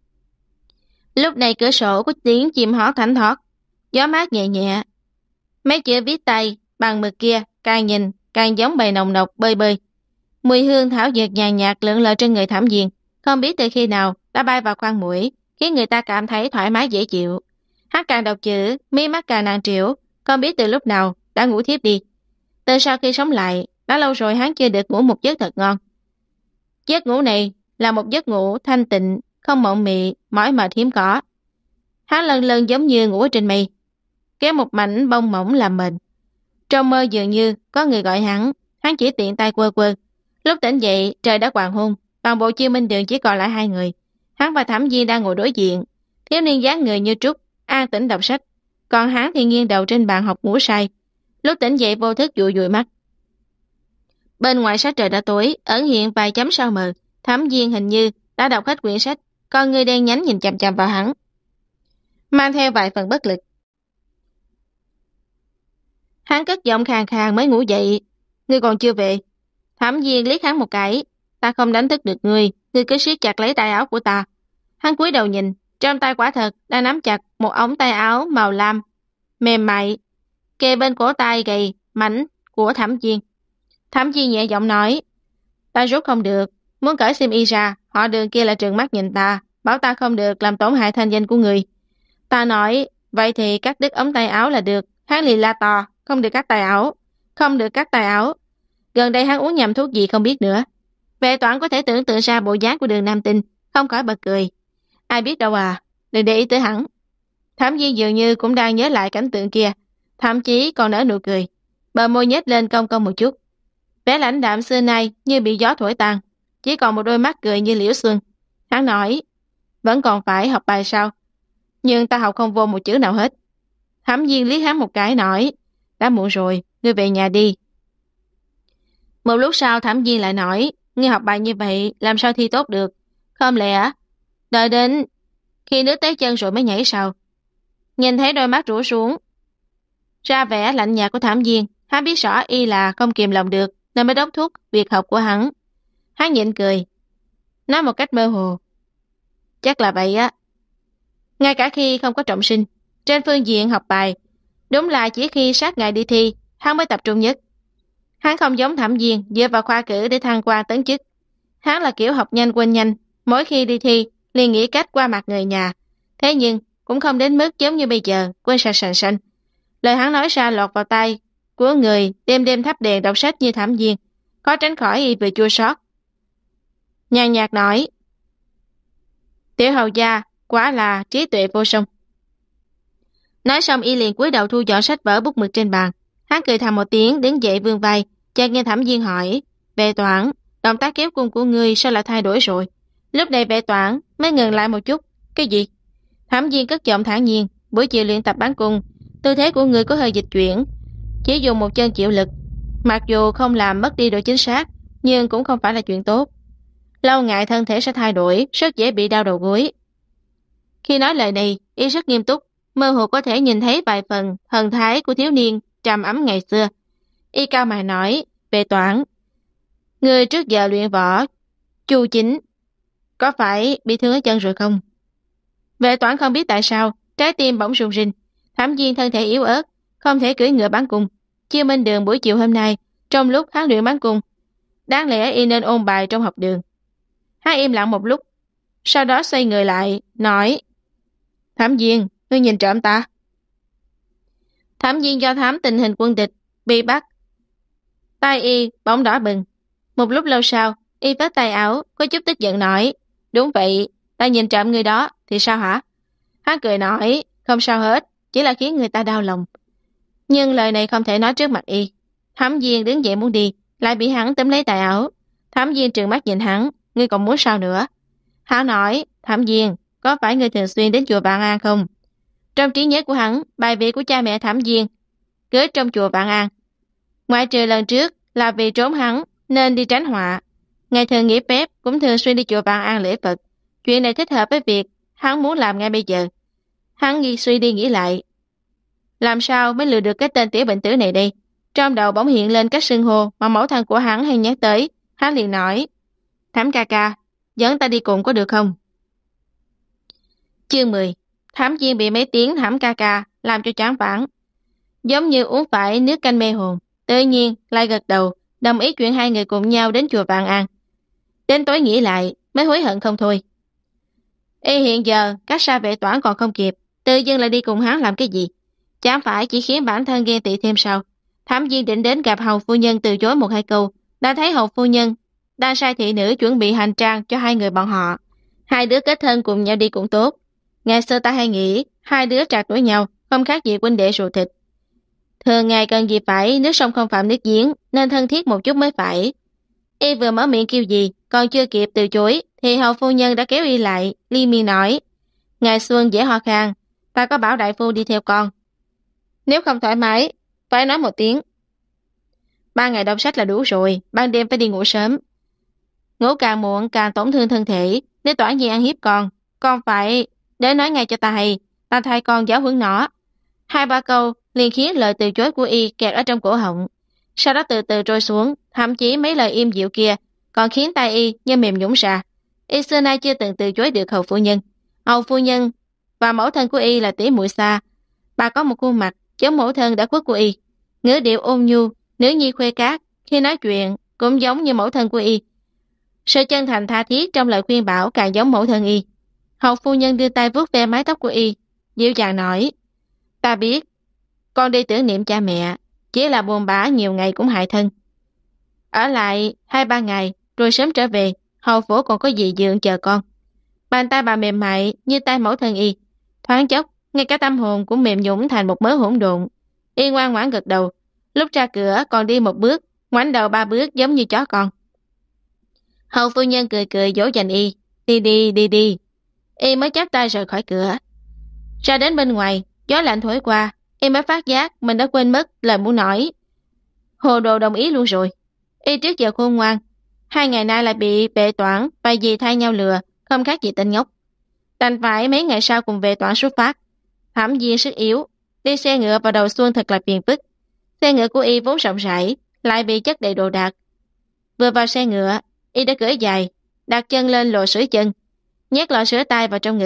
Lúc này cửa sổ có tiếng chim hót thảnh thót, gió mát nhẹ nhẹ. Mấy chữ viết tay bằng mực kia càng nhìn càng giống bầy nồng nọc bơi bơi. Mùi hương thảo dược nhàn nhạt lượn lờ trên người Thẩm Viên, không biết từ khi nào đã bay vào khoang mũi, khiến người ta cảm thấy thoải mái dễ chịu. Hắn càng đọc chữ, mí mắt càng nặng trĩu, không biết từ lúc nào đã ngủ thiếp đi. Từ sau khi sống lại, đã lâu rồi hắn chưa được ngủ một giấc thật ngon. Giấc ngủ này là một giấc ngủ thanh tịnh, không mộng mị, mỏi mệt hiếm có. Hắn lần lần giống như ngủ ở trên mây, kéo một mảnh bông mỏng làm mền. Trong mơ dường như có người gọi hắn chỉ tiện tay quơ quơ. Lúc tỉnh dậy, trời đã hoàng hôn, toàn bộ Chiêu Minh Đường chỉ còn lại hai người. Hắn và Thẩm Viên đang ngồi đối diện, thiếu niên dáng người như trúc, an tĩnh đọc sách, còn hắn thì nghiêng đầu trên bàn học ngủ say. Lúc tỉnh dậy vô thức dụi dụi mắt. Bên ngoài sách trời đã tối, ẩn hiện vài chấm sao mờ. Thẩm Viên hình như đã đọc hết quyển sách, con người đen nhánh nhìn chằm chằm vào hắn, mang theo vài phần bất lực. Hắn cất giọng khàn khàn mới ngủ dậy. Ngươi còn chưa về? Thẩm Viên liếc hắn một cái. Ta không đánh thức được ngươi, ngươi cứ siết chặt lấy tay áo của ta. Hắn cúi đầu nhìn, trong tay quả thật đang nắm chặt một ống tay áo màu lam, mềm mại, kề bên cổ tay gầy, mảnh của Thẩm Diên. Thẩm Diên nhẹ giọng nói, ta rút không được, muốn cởi xiêm y ra, họ Đường kia là trừng mắt nhìn ta, bảo ta không được làm tổn hại thanh danh của người. Ta nói, vậy thì cắt đứt ống tay áo là được. Hắn liền la to, không được cắt tay áo, không được cắt tay áo. Gần đây hắn uống nhầm thuốc gì không biết nữa. Vệ Toản có thể tưởng tượng ra bộ dáng của Đường Nam Tinh, không khỏi bật cười. Ai biết đâu à, đừng để ý tới hắn. Thẩm Diên dường như cũng đang nhớ lại cảnh tượng kia, thậm chí còn nở nụ cười, bờ môi nhếch lên cong cong một chút. Vẻ lãnh đạm xưa nay như bị gió thổi tan, chỉ còn một đôi mắt cười như liễu xuân. Hắn nói, vẫn còn phải học bài sao? Nhưng ta học không vô một chữ nào hết. Thẩm Diên liếc hắn một cái nói, đã muộn rồi, ngươi về nhà đi. Một lúc sau Thẩm Diên lại nói, ngươi học bài như vậy làm sao thi tốt được? Không lẽ đợi đến khi nước tới chân rồi mới nhảy sao? Nhìn thấy đôi mắt rũ xuống ra vẻ lạnh nhạt của Thẩm Diên, hắn biết rõ y là không kìm lòng được nên mới đốc thúc việc học của hắn. Hắn nhịn cười, nói một cách mơ hồ, chắc là vậy á. Ngay cả khi không có trọng sinh, trên phương diện học bài, đúng là chỉ khi sát ngày đi thi, hắn mới tập trung nhất. Hắn không giống Thẩm Diên dựa vào khoa cử để thăng quan tấn chức. Hắn là kiểu học nhanh quên nhanh, mỗi khi đi thi liền nghĩ cách qua mặt người nhà. Thế nhưng cũng không đến mức giống như bây giờ quên sạch sành xanh. Lời hắn nói ra lọt vào tai của người đêm đêm thắp đèn đọc sách như Thẩm Diên, khó tránh khỏi y vừa chua xót. Nhàn nhạt nói, tiểu hầu gia quả là trí tuệ vô song. Nói xong y liền cúi đầu thu dọn sách vở bút mực trên bàn. Hắn cười thầm một tiếng đứng dậy vươn vai, chợt nghe Thẩm Diên hỏi, Vệ Toản, động tác kéo cung của ngươi sao lại thay đổi rồi? Lúc này Vệ Toản mới ngừng lại một chút. Cái gì? Thẩm Diên cất giọng thản nhiên, buổi chiều luyện tập bắn cung, tư thế của ngươi có hơi dịch chuyển, chỉ dùng một chân chịu lực, mặc dù không làm mất đi độ chính xác, nhưng cũng không phải là chuyện tốt. Lâu ngày thân thể sẽ thay đổi, rất dễ bị đau đầu gối. Khi nói lời này, y rất nghiêm túc, mơ hồ có thể nhìn thấy vài phần thần thái của thiếu niên trầm ấm ngày xưa. Y cao mày nói, Vệ Toản, người trước giờ luyện võ chu chính, có phải bị thương ở chân rồi không? Vệ Toản không biết tại sao, trái tim bỗng rung rinh. Thẩm Diên thân thể yếu ớt, không thể cưỡi ngựa bắn cung. Chiêu Minh Đường buổi chiều hôm nay, trong lúc hắn luyện bắn cung, đáng lẽ y nên ôn bài trong học đường. Hắn im lặng một lúc, sau đó xoay người lại, nói, Thẩm Diên, ngươi nhìn trộm ta. Thẩm Diên do thám tình hình quân địch, bị bắt. Tai y bỗng đỏ bừng. Một lúc lâu sau, y vết tay áo, có chút tức giận nói, đúng vậy, ta nhìn trộm người đó, thì sao hả? Hắn cười nói, không sao hết, chỉ là khiến người ta đau lòng. Nhưng lời này không thể nói trước mặt y. Thẩm Diên đứng dậy muốn đi, lại bị hắn túm lấy tay áo. Thẩm Diên trừng mắt nhìn hắn, ngươi còn muốn sao nữa? Hắn nói, Thẩm Diên, có phải ngươi thường xuyên đến chùa Vạn An không? Trong trí nhớ của hắn, bài vị của cha mẹ Thẩm Diên gửi trong chùa Vạn An. Ngoại trừ lần trước là vì trốn hắn nên đi tránh họa. Ngày thường nghỉ phép cũng thường xuyên đi chùa Vạn An lễ Phật. Chuyện này thích hợp với việc hắn muốn làm ngay bây giờ. Hắn suy đi nghĩ lại, làm sao mới lừa được cái tên tiểu bệnh tử này đây? Trong đầu bỗng hiện lên các xưng hô mà mẫu thân của hắn hay nhắc tới. Hắn liền nói, Thẩm ca ca, dẫn ta đi cùng có được không? Chương 10. Thẩm Diên bị mấy tiếng Thẩm ca ca làm cho choáng váng, giống như uống phải nước canh mê hồn. Tự nhiên lại gật đầu, đồng ý chuyện hai người cùng nhau đến chùa Vạn An. Đến tối nghĩ lại mới hối hận không thôi. Y hiện giờ cách xa Vệ Toản còn không kịp, tự dưng lại đi cùng hắn làm cái gì? Chẳng phải chỉ khiến bản thân ghen tị thêm sao? Thẩm Diên định đến gặp hầu phu nhân từ chối một hai câu, đã thấy hầu phu nhân đang sai thị nữ chuẩn bị hành trang cho hai người bọn họ. Hai đứa kết thân cùng nhau đi cũng tốt. Ngày xưa ta hay nghĩ hai đứa trạc tuổi nhau, không khác gì huynh đệ ruột thịt. Thường ngày cần gì phải nước sông không phạm nước giếng, nên thân thiết một chút mới phải. Y vừa mở miệng kêu gì, còn chưa kịp từ chối, thì hầu phu nhân đã kéo y lại, liên miên nói, ngày xuân dễ ho khan, ta có bảo đại phu đi theo con. Nếu không thoải mái, phải nói một tiếng. 3 ngày đọc sách là đủ rồi, ban đêm phải đi ngủ sớm. Ngủ càng muộn càng tổn thương thân thể, nếu Toản Nhi ăn hiếp con phải để nói ngay cho ta hay, ta thay con giáo huấn nó. 2-3 câu liền khiến lời từ chối của y kẹt ở trong cổ họng, sau đó từ từ trôi xuống, thậm chí mấy lời im dịu kia còn khiến tay y như mềm nhũn ra. Y xưa nay chưa từng từ chối được hầu phu nhân, Hầu phu nhân và mẫu thân của y là tỷ muội xa. Bà có một khuôn mặt giống mẫu thân đã khuất của y, ngữ điệu ôn nhu, nữ nhi khuê cát, khi nói chuyện cũng giống như mẫu thân của y. Sự chân thành tha thiết trong lời khuyên bảo càng giống mẫu thân y. Hầu phu nhân đưa tay vuốt ve mái tóc của y, dịu dàng nói: "Ta biết, con đi tưởng niệm cha mẹ, chỉ là buồn bã nhiều ngày cũng hại thân. Ở lại 2-3 ngày, rồi sớm trở về, hầu phủ còn có gì dượng chờ con." Bàn tay bà mềm mại như tay mẫu thân y, thoáng chốc, ngay cả tâm hồn cũng mềm nhũn thành một mớ hỗn độn. Y ngoan ngoãn gật đầu, lúc ra cửa còn đi một bước, ngoảnh đầu 3 bước giống như chó con. Hầu phu nhân cười cười dỗ dành y, đi đi đi đi. Y mới chắp tay rời khỏi cửa. Ra đến bên ngoài, gió lạnh thổi qua, y mới phát giác mình đã quên mất lời muốn nói. Hồ đồ đồng ý luôn rồi. Y trước giờ khôn ngoan, 2 ngày nay lại bị bệ toản và dì thay nhau lừa, không khác gì tên ngốc. Đành phải mấy ngày sau cùng về toản xuất phát. Thẩm Diên sức yếu, đi xe ngựa vào đầu xuân thật là phiền phức. Xe ngựa của y vốn rộng rãi, lại bị chất đầy đồ đạc. Vừa vào xe ngựa, y đã cưỡi dài, đặt chân lên lò sưởi chân, nhét lọ sữa tay vào trong ngực.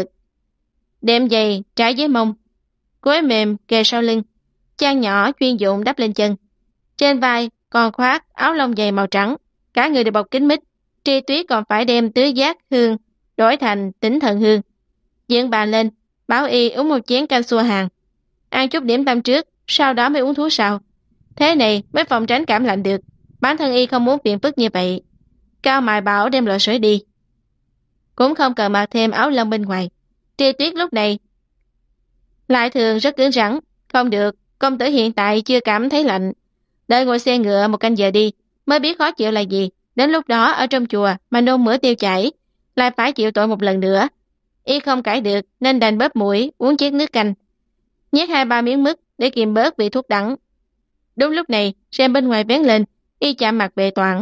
Đệm giày trải dưới mông, gối mềm kề sau lưng, chăn nhỏ chuyên dụng đắp lên chân. Trên vai còn khoác áo lông dày màu trắng, cả người đều bọc kín mít. Tri Tuyết còn phải đem tứ giác hương đổi thành Tỉnh Thần hương. Dựng bàn lên, bảo y uống một chén canh xua hàng, ăn chút điểm tâm trước, sau đó mới uống thuốc sau. Thế này mới phòng tránh cảm lạnh được. Bản thân y không muốn phiền phức như vậy. Cao mài bảo đem lọ sưởi đi, cũng không cần mặc thêm áo lông bên ngoài. Tri Tuyết lúc này lại thường rất cứng rắn. Không được, công tử hiện tại chưa cảm thấy lạnh. Đợi ngồi xe ngựa 1 canh giờ đi, mới biết khó chịu là gì. Đến lúc đó ở trong chùa mà nôn mửa tiêu chảy, lại phải chịu tội một lần nữa. Y không cãi được nên đành bóp mũi uống chén nước canh, nhét 2-3 miếng mứt để kiềm bớt vị thuốc đắng. Đúng lúc này rèm bên ngoài vén lên, y chạm mặt Bệ Toản.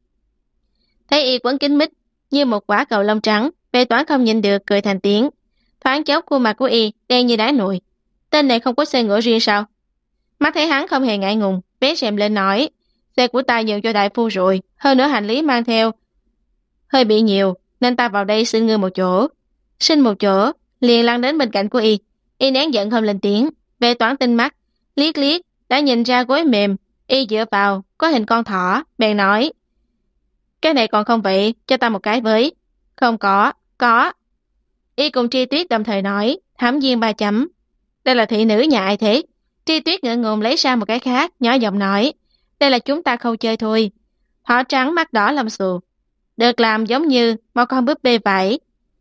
Thấy y quấn kín mít như một quả cầu lông trắng, Bệ Toản không nhịn được cười thành tiếng. Thoáng chốc khuôn mặt của y đen như đá nồi. Tên này không có xe ngựa riêng sao? Mắt thấy hắn không hề ngại ngùng, vén rèm lên nói: "Xe của ta nhường cho đại phu rồi, hơn nữa hành lý mang theo hơi bị nhiều, nên ta vào đây xin ngươi một chỗ." Xin một chỗ, liền lăn đến bên cạnh của y. Y nén giận không lên tiếng. Bệ Toản tinh mắt liếc liếc đã nhìn ra gối mềm y dựa vào có hình con thỏ, bèn nói: "Cái này còn không vậy, cho ta một cái với." "Không có." Y cùng Tri Tuyết đồng thời nói. Thẩm Diên 3 chấm: "Đây là thị nữ nhà ai thế?" Tri Tuyết ngượng ngùng lấy ra một cái khác, nhỏ giọng nói: "Đây là chúng ta khâu chơi thôi." Thỏ trắng mắt đỏ lông xù, được làm giống như một con búp bê vải,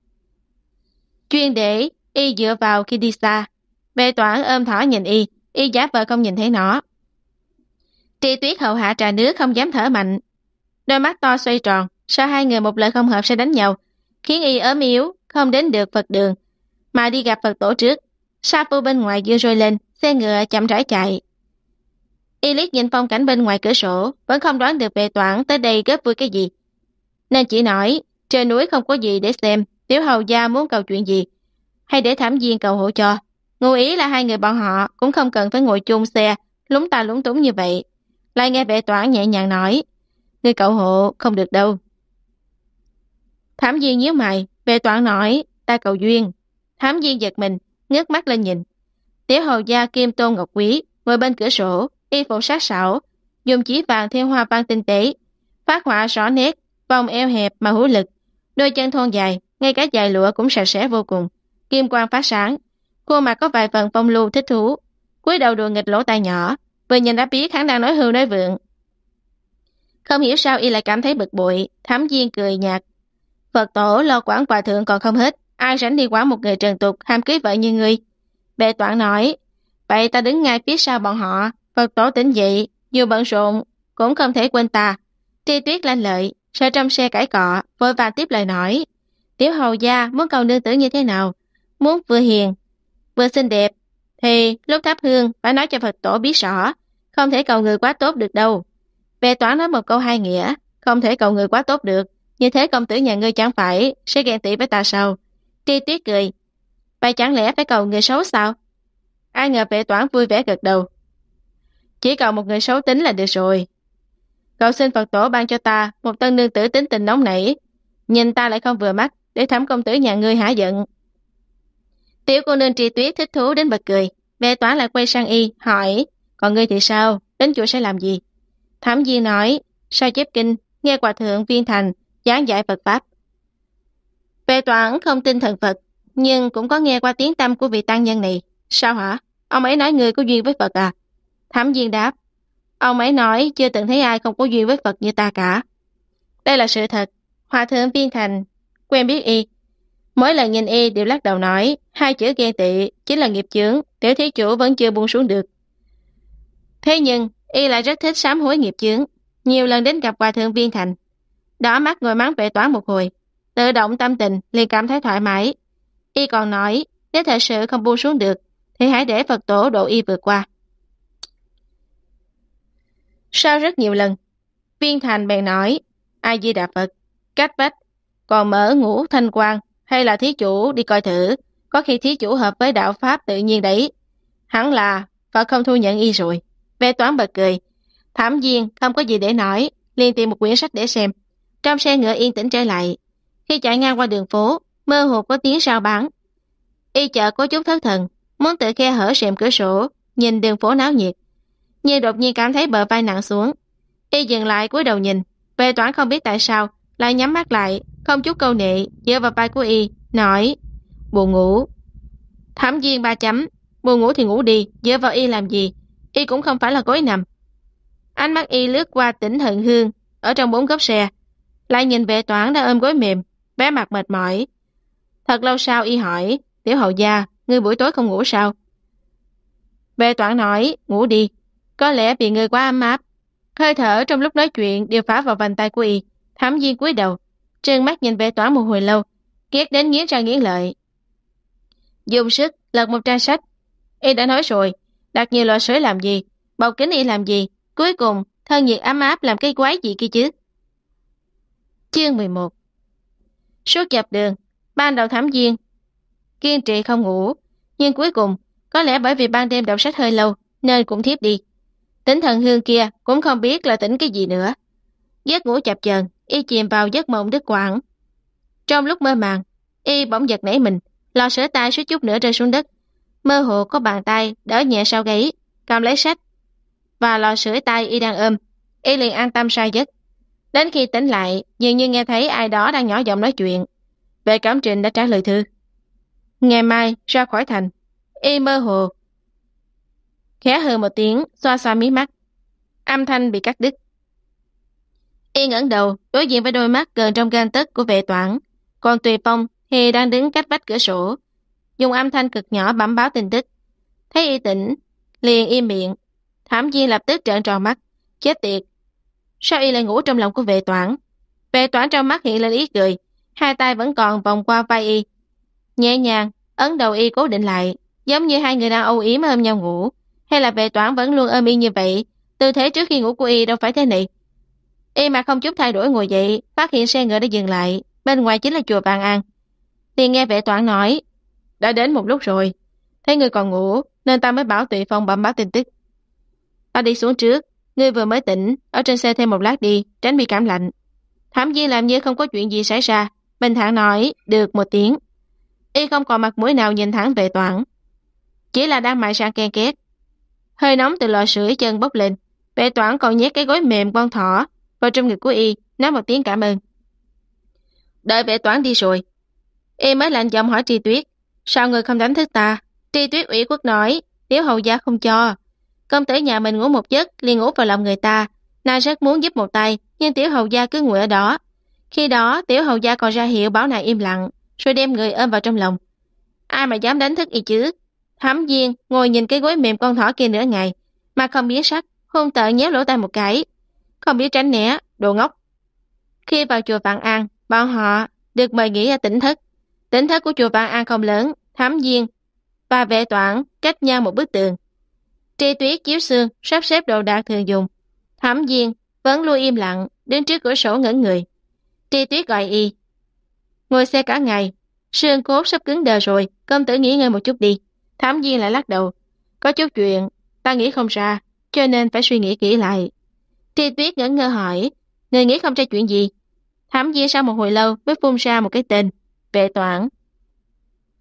chuyên để y dựa vào khi đi xa. Bệ Toản ôm thỏ nhìn y giả vờ không nhìn thấy nó. Tri Tuyết hầu hạ trà nước không dám thở mạnh, đôi mắt to xoay tròn, sợ hai người một lời không hợp sẽ đánh nhau, khiến y ốm yếu không đến được Phật đường, mà đi gặp Phật tổ trước. Sa phu bên ngoài dương roi lên, xe ngựa chậm rãi chạy. Y liếc nhìn phong cảnh bên ngoài cửa sổ, vẫn không đoán được Bệ Toản tới đây góp vui cái gì, nên chỉ nói: "Trên núi không có gì để xem, tiểu hầu gia muốn cầu chuyện gì, hay để Thẩm Diên cầu hộ cho." Ngụ ý là hai người bọn họ cũng không cần phải ngồi chung xe lúng ta lúng túng như vậy. Lại nghe Bệ Toản nhẹ nhàng nói: "Ngươi cầu hộ không được đâu." Thẩm Diên nhíu mày. Bệ Toản nói: "Ta cầu duyên." Thẩm Diên giật mình, ngước mắt lên nhìn. Tiểu hầu gia Kim Tôn Ngọc Quý ngồi bên cửa sổ, y phục sắc sảo, dùng chỉ vàng theo hoa văn tinh tế, phát họa rõ nét, vòng eo hẹp mà hữu lực, đôi chân thon dài, ngay cả giày lụa cũng sạch sẽ vô cùng, kim quang phát sáng. Khuôn mặt có vài phần phong lưu thích thú, cúi đầu đùa nghịch lỗ tai nhỏ, vừa nhìn đã biết hắn đang nói hưu nói vượng. Không hiểu sao y lại cảm thấy bực bội. Thẩm Diên cười nhạt: "Phật tổ lo quản hòa thượng còn không hết, ai rảnh đi quản một người trần tục ham cưới vợ như ngươi." Bệ Toản nói: "Vậy ta đứng ngay phía sau bọn họ, Phật tổ tỉnh dậy, dù bận rộn cũng không thể quên ta." Tri Tuyết lanh lợi, sợ trong xe cãi cọ, vội vàng tiếp lời nói: "Tiểu hầu gia muốn cầu nương tử như thế nào? Muốn vừa hiền vừa xinh đẹp thì lúc thắp hương phải nói cho Phật tổ biết rõ, không thể cầu người quá tốt được đâu." Bệ Toản nói một câu hai nghĩa: "Không thể cầu người quá tốt được, như thế công tử nhà ngươi chẳng phải sẽ ghen tị với ta sao?" Tri Tuyết cười: "Vậy chẳng lẽ phải cầu người xấu sao?" Ai ngờ Bệ Toản vui vẻ gật đầu: "Chỉ cầu một người xấu tính là được rồi. Cầu xin Phật tổ ban cho ta một tân nương tử tính tình nóng nảy, nhìn ta lại không vừa mắt, để Thẩm công tử nhà ngươi hả giận." Tiểu cô nương Tri Tuyết thích thú đến bật cười. Vệ Toán lại quay sang y, hỏi, còn ngươi thì sao? Đến chùa sẽ làm gì? Thẩm Viên nói, sao chép kinh, nghe hòa thượng Viên Thành giảng giải Phật Pháp. Vệ Toán không tin thần Phật, nhưng cũng có nghe qua tiếng tăm của vị tăng nhân này. Sao hả? Ông ấy nói ngươi có duyên với Phật à? Thẩm Viên đáp, ông ấy nói chưa từng thấy ai không có duyên với Phật như ta cả. Đây là sự thật. Hòa thượng Viên Thành quen biết y. Mỗi lần nhìn y đều lắc đầu nói, hai chữ ghen tị chính là nghiệp chướng, tiểu thí chủ vẫn chưa buông xuống được. Thế nhưng, y lại rất thích sám hối nghiệp chướng, nhiều lần đến gặp hòa thượng Viên Thành. Đỏ mắt ngồi mắng Vệ Toán một hồi, tự động tâm tình liền cảm thấy thoải mái. Y còn nói, nếu thật sự không buông xuống được, thì hãy để Phật tổ độ y vượt qua. Sau rất nhiều lần, Viên Thành bèn nói, A Di Đà Phật, cách vách, còn mở Ngũ Thanh Quang, hay là thí chủ đi coi thử, có khi thí chủ hợp với đạo Pháp tự nhiên đấy. Hẳn là Phật không thu nhận y rồi. Vệ Toán bật cười. Thẩm Viên không có gì để nói, liền tìm một quyển sách để xem. Trong xe ngựa yên tĩnh trở lại. Khi chạy ngang qua đường phố, mơ hồ có tiếng rao bán. Y chợt có chút thất thần, muốn tự khe hở rèm cửa sổ, nhìn đường phố náo nhiệt. Nhưng đột nhiên cảm thấy bờ vai nặng xuống. Y dừng lại cúi đầu nhìn. Vệ Toán không biết tại sao lại nhắm mắt lại, không chút câu nệ dựa vào vai của y, nói: buồn ngủ. Thẩm Viên ba chấm, buồn ngủ thì ngủ đi, dựa vào y làm gì? Y cũng không phải là gối nằm. Ánh mắt y lướt qua Tỉnh Hận Hương ở trong 4 góc xe, lại nhìn Vệ Toán đã ôm gối mềm, vẻ mặt mệt mỏi. Thật lâu sau y hỏi: Tiểu hầu gia, ngươi buổi tối không ngủ sao? Vệ Toán nói: ngủ đi, có lẽ vì ngươi quá ấm áp. Hơi thở trong lúc nói chuyện đều phá vào vành tay của y. Thẩm Viên cúi đầu, trừng mắt nhìn Vệ Toán một hồi lâu, ghét đến nghiến răng nghiến lợi. Dùng sức lật một trang sách. Y đã nói rồi, đặt nhiều loại sưởi làm gì, bọc kính y làm gì, cuối cùng thân nhiệt ấm áp làm cái quái gì kia chứ. Chương 11. Suốt dọc đường, ban đầu Thẩm Viên kiên trì không ngủ, nhưng cuối cùng có lẽ bởi vì ban đêm đọc sách hơi lâu nên cũng thiếp đi. Tỉnh Thần Hương kia cũng không biết là tỉnh cái gì nữa. Giấc ngủ chập chờn, y chìm vào giấc mộng đứt quãng. Trong lúc mơ màng, y bỗng giật nảy mình, lò sửa tay suýt chút nữa rơi xuống đất. Mơ hồ có bàn tay đỡ nhẹ sau gáy, cầm lấy sách và lò sưởi tay y đang ôm. Y liền an tâm say giấc. Đến khi tỉnh lại, dường như nghe thấy ai đó đang nhỏ giọng nói chuyện. Vệ Cẩm Trình đã trả lời thư. Ngày mai ra khỏi thành. Y mơ hồ khẽ hừ một tiếng, xoa xoa mí mắt. Âm thanh bị cắt đứt. Y ngẩng đầu, đối diện với đôi mắt gần trong gang tấc của Vệ Toán. Còn Tùy Phong thì đang đứng cách vách cửa sổ, dùng âm thanh cực nhỏ bẩm báo tin tức. Thấy y tỉnh, liền im miệng. Thẩm Viên lập tức trợn tròn mắt. Chết tiệt, sao y lại ngủ trong lòng của Vệ Toán? Vệ Toán trong mắt hiện lên ý cười, hai tay vẫn còn vòng qua vai y, nhẹ nhàng ấn đầu y cố định lại, giống như hai người đang âu yếm ôm nhau ngủ. Hay là Vệ Toán vẫn luôn ôm y như vậy? Tư thế trước khi ngủ của y đâu phải thế này. Y mà không chút thay đổi ngồi dậy, phát hiện xe ngựa đã dừng lại, bên ngoài chính là chùa Vạn An. Liền nghe Vệ Toán nói: đã đến một lúc rồi, thấy ngươi còn ngủ nên ta mới bảo Tùy Phong bẩm báo tin tức. Ta đi xuống trước, ngươi vừa mới tỉnh, ở trên xe thêm một lát đi, tránh bị cảm lạnh. Thẩm Viên làm như không có chuyện gì xảy ra, bình thản nói được một tiếng. Y không còn mặt mũi nào nhìn thẳng Vệ Toán, chỉ là đang mài sang ken két. Hơi nóng từ lò sưởi chân bốc lên. Vệ Toán còn nhét cái gối mềm con thỏ vào trong ngực của y, nói một tiếng cảm ơn. Đợi Vệ Toán đi rồi, y mới lạnh giọng hỏi Tri Tuyết: sao người không đánh thức ta? Tri Tuyết ủy khuất nói: Tiểu hầu gia không cho. Công tử nhà mình ngủ một giấc liền ngủ vào lòng người ta, nàng rất muốn giúp một tay, nhưng tiểu hầu gia cứ ngồi ở đó. Khi đó tiểu hầu gia còn ra hiệu bảo nàng im lặng, rồi đem người ôm vào trong lòng. Ai mà dám đánh thức y chứ? Thẩm Viên ngồi nhìn cái gối mềm con thỏ kia nửa ngày, mà không biết sắc, hung tợn nhéo lỗ tai một cái, không biết tránh né, đồ ngốc. Khi vào chùa Vạn An, bọn họ được mời nghỉ ở tỉnh thất. Tỉnh thất của chùa Vạn An không lớn, Thẩm Viên và Vệ Toán cách nhau một bức tường. Tri Tuyết chiếu xương sắp xếp đồ đạc thường dùng. Thẩm Viên vẫn luôn im lặng, đứng trước cửa sổ ngẩn người. Tri Tuyết gọi y: ngồi xe cả ngày, xương cốt sắp cứng đờ rồi, công tử nghỉ ngơi một chút đi. Thẩm Viên lại lắc đầu: có chút chuyện ta nghĩ không ra, cho nên phải suy nghĩ kỹ lại. Tri Tuyết ngẩn ngơ hỏi: người nghĩ không ra chuyện gì? Thẩm Viên sau một hồi lâu mới phun ra một cái tên: Vệ Toán.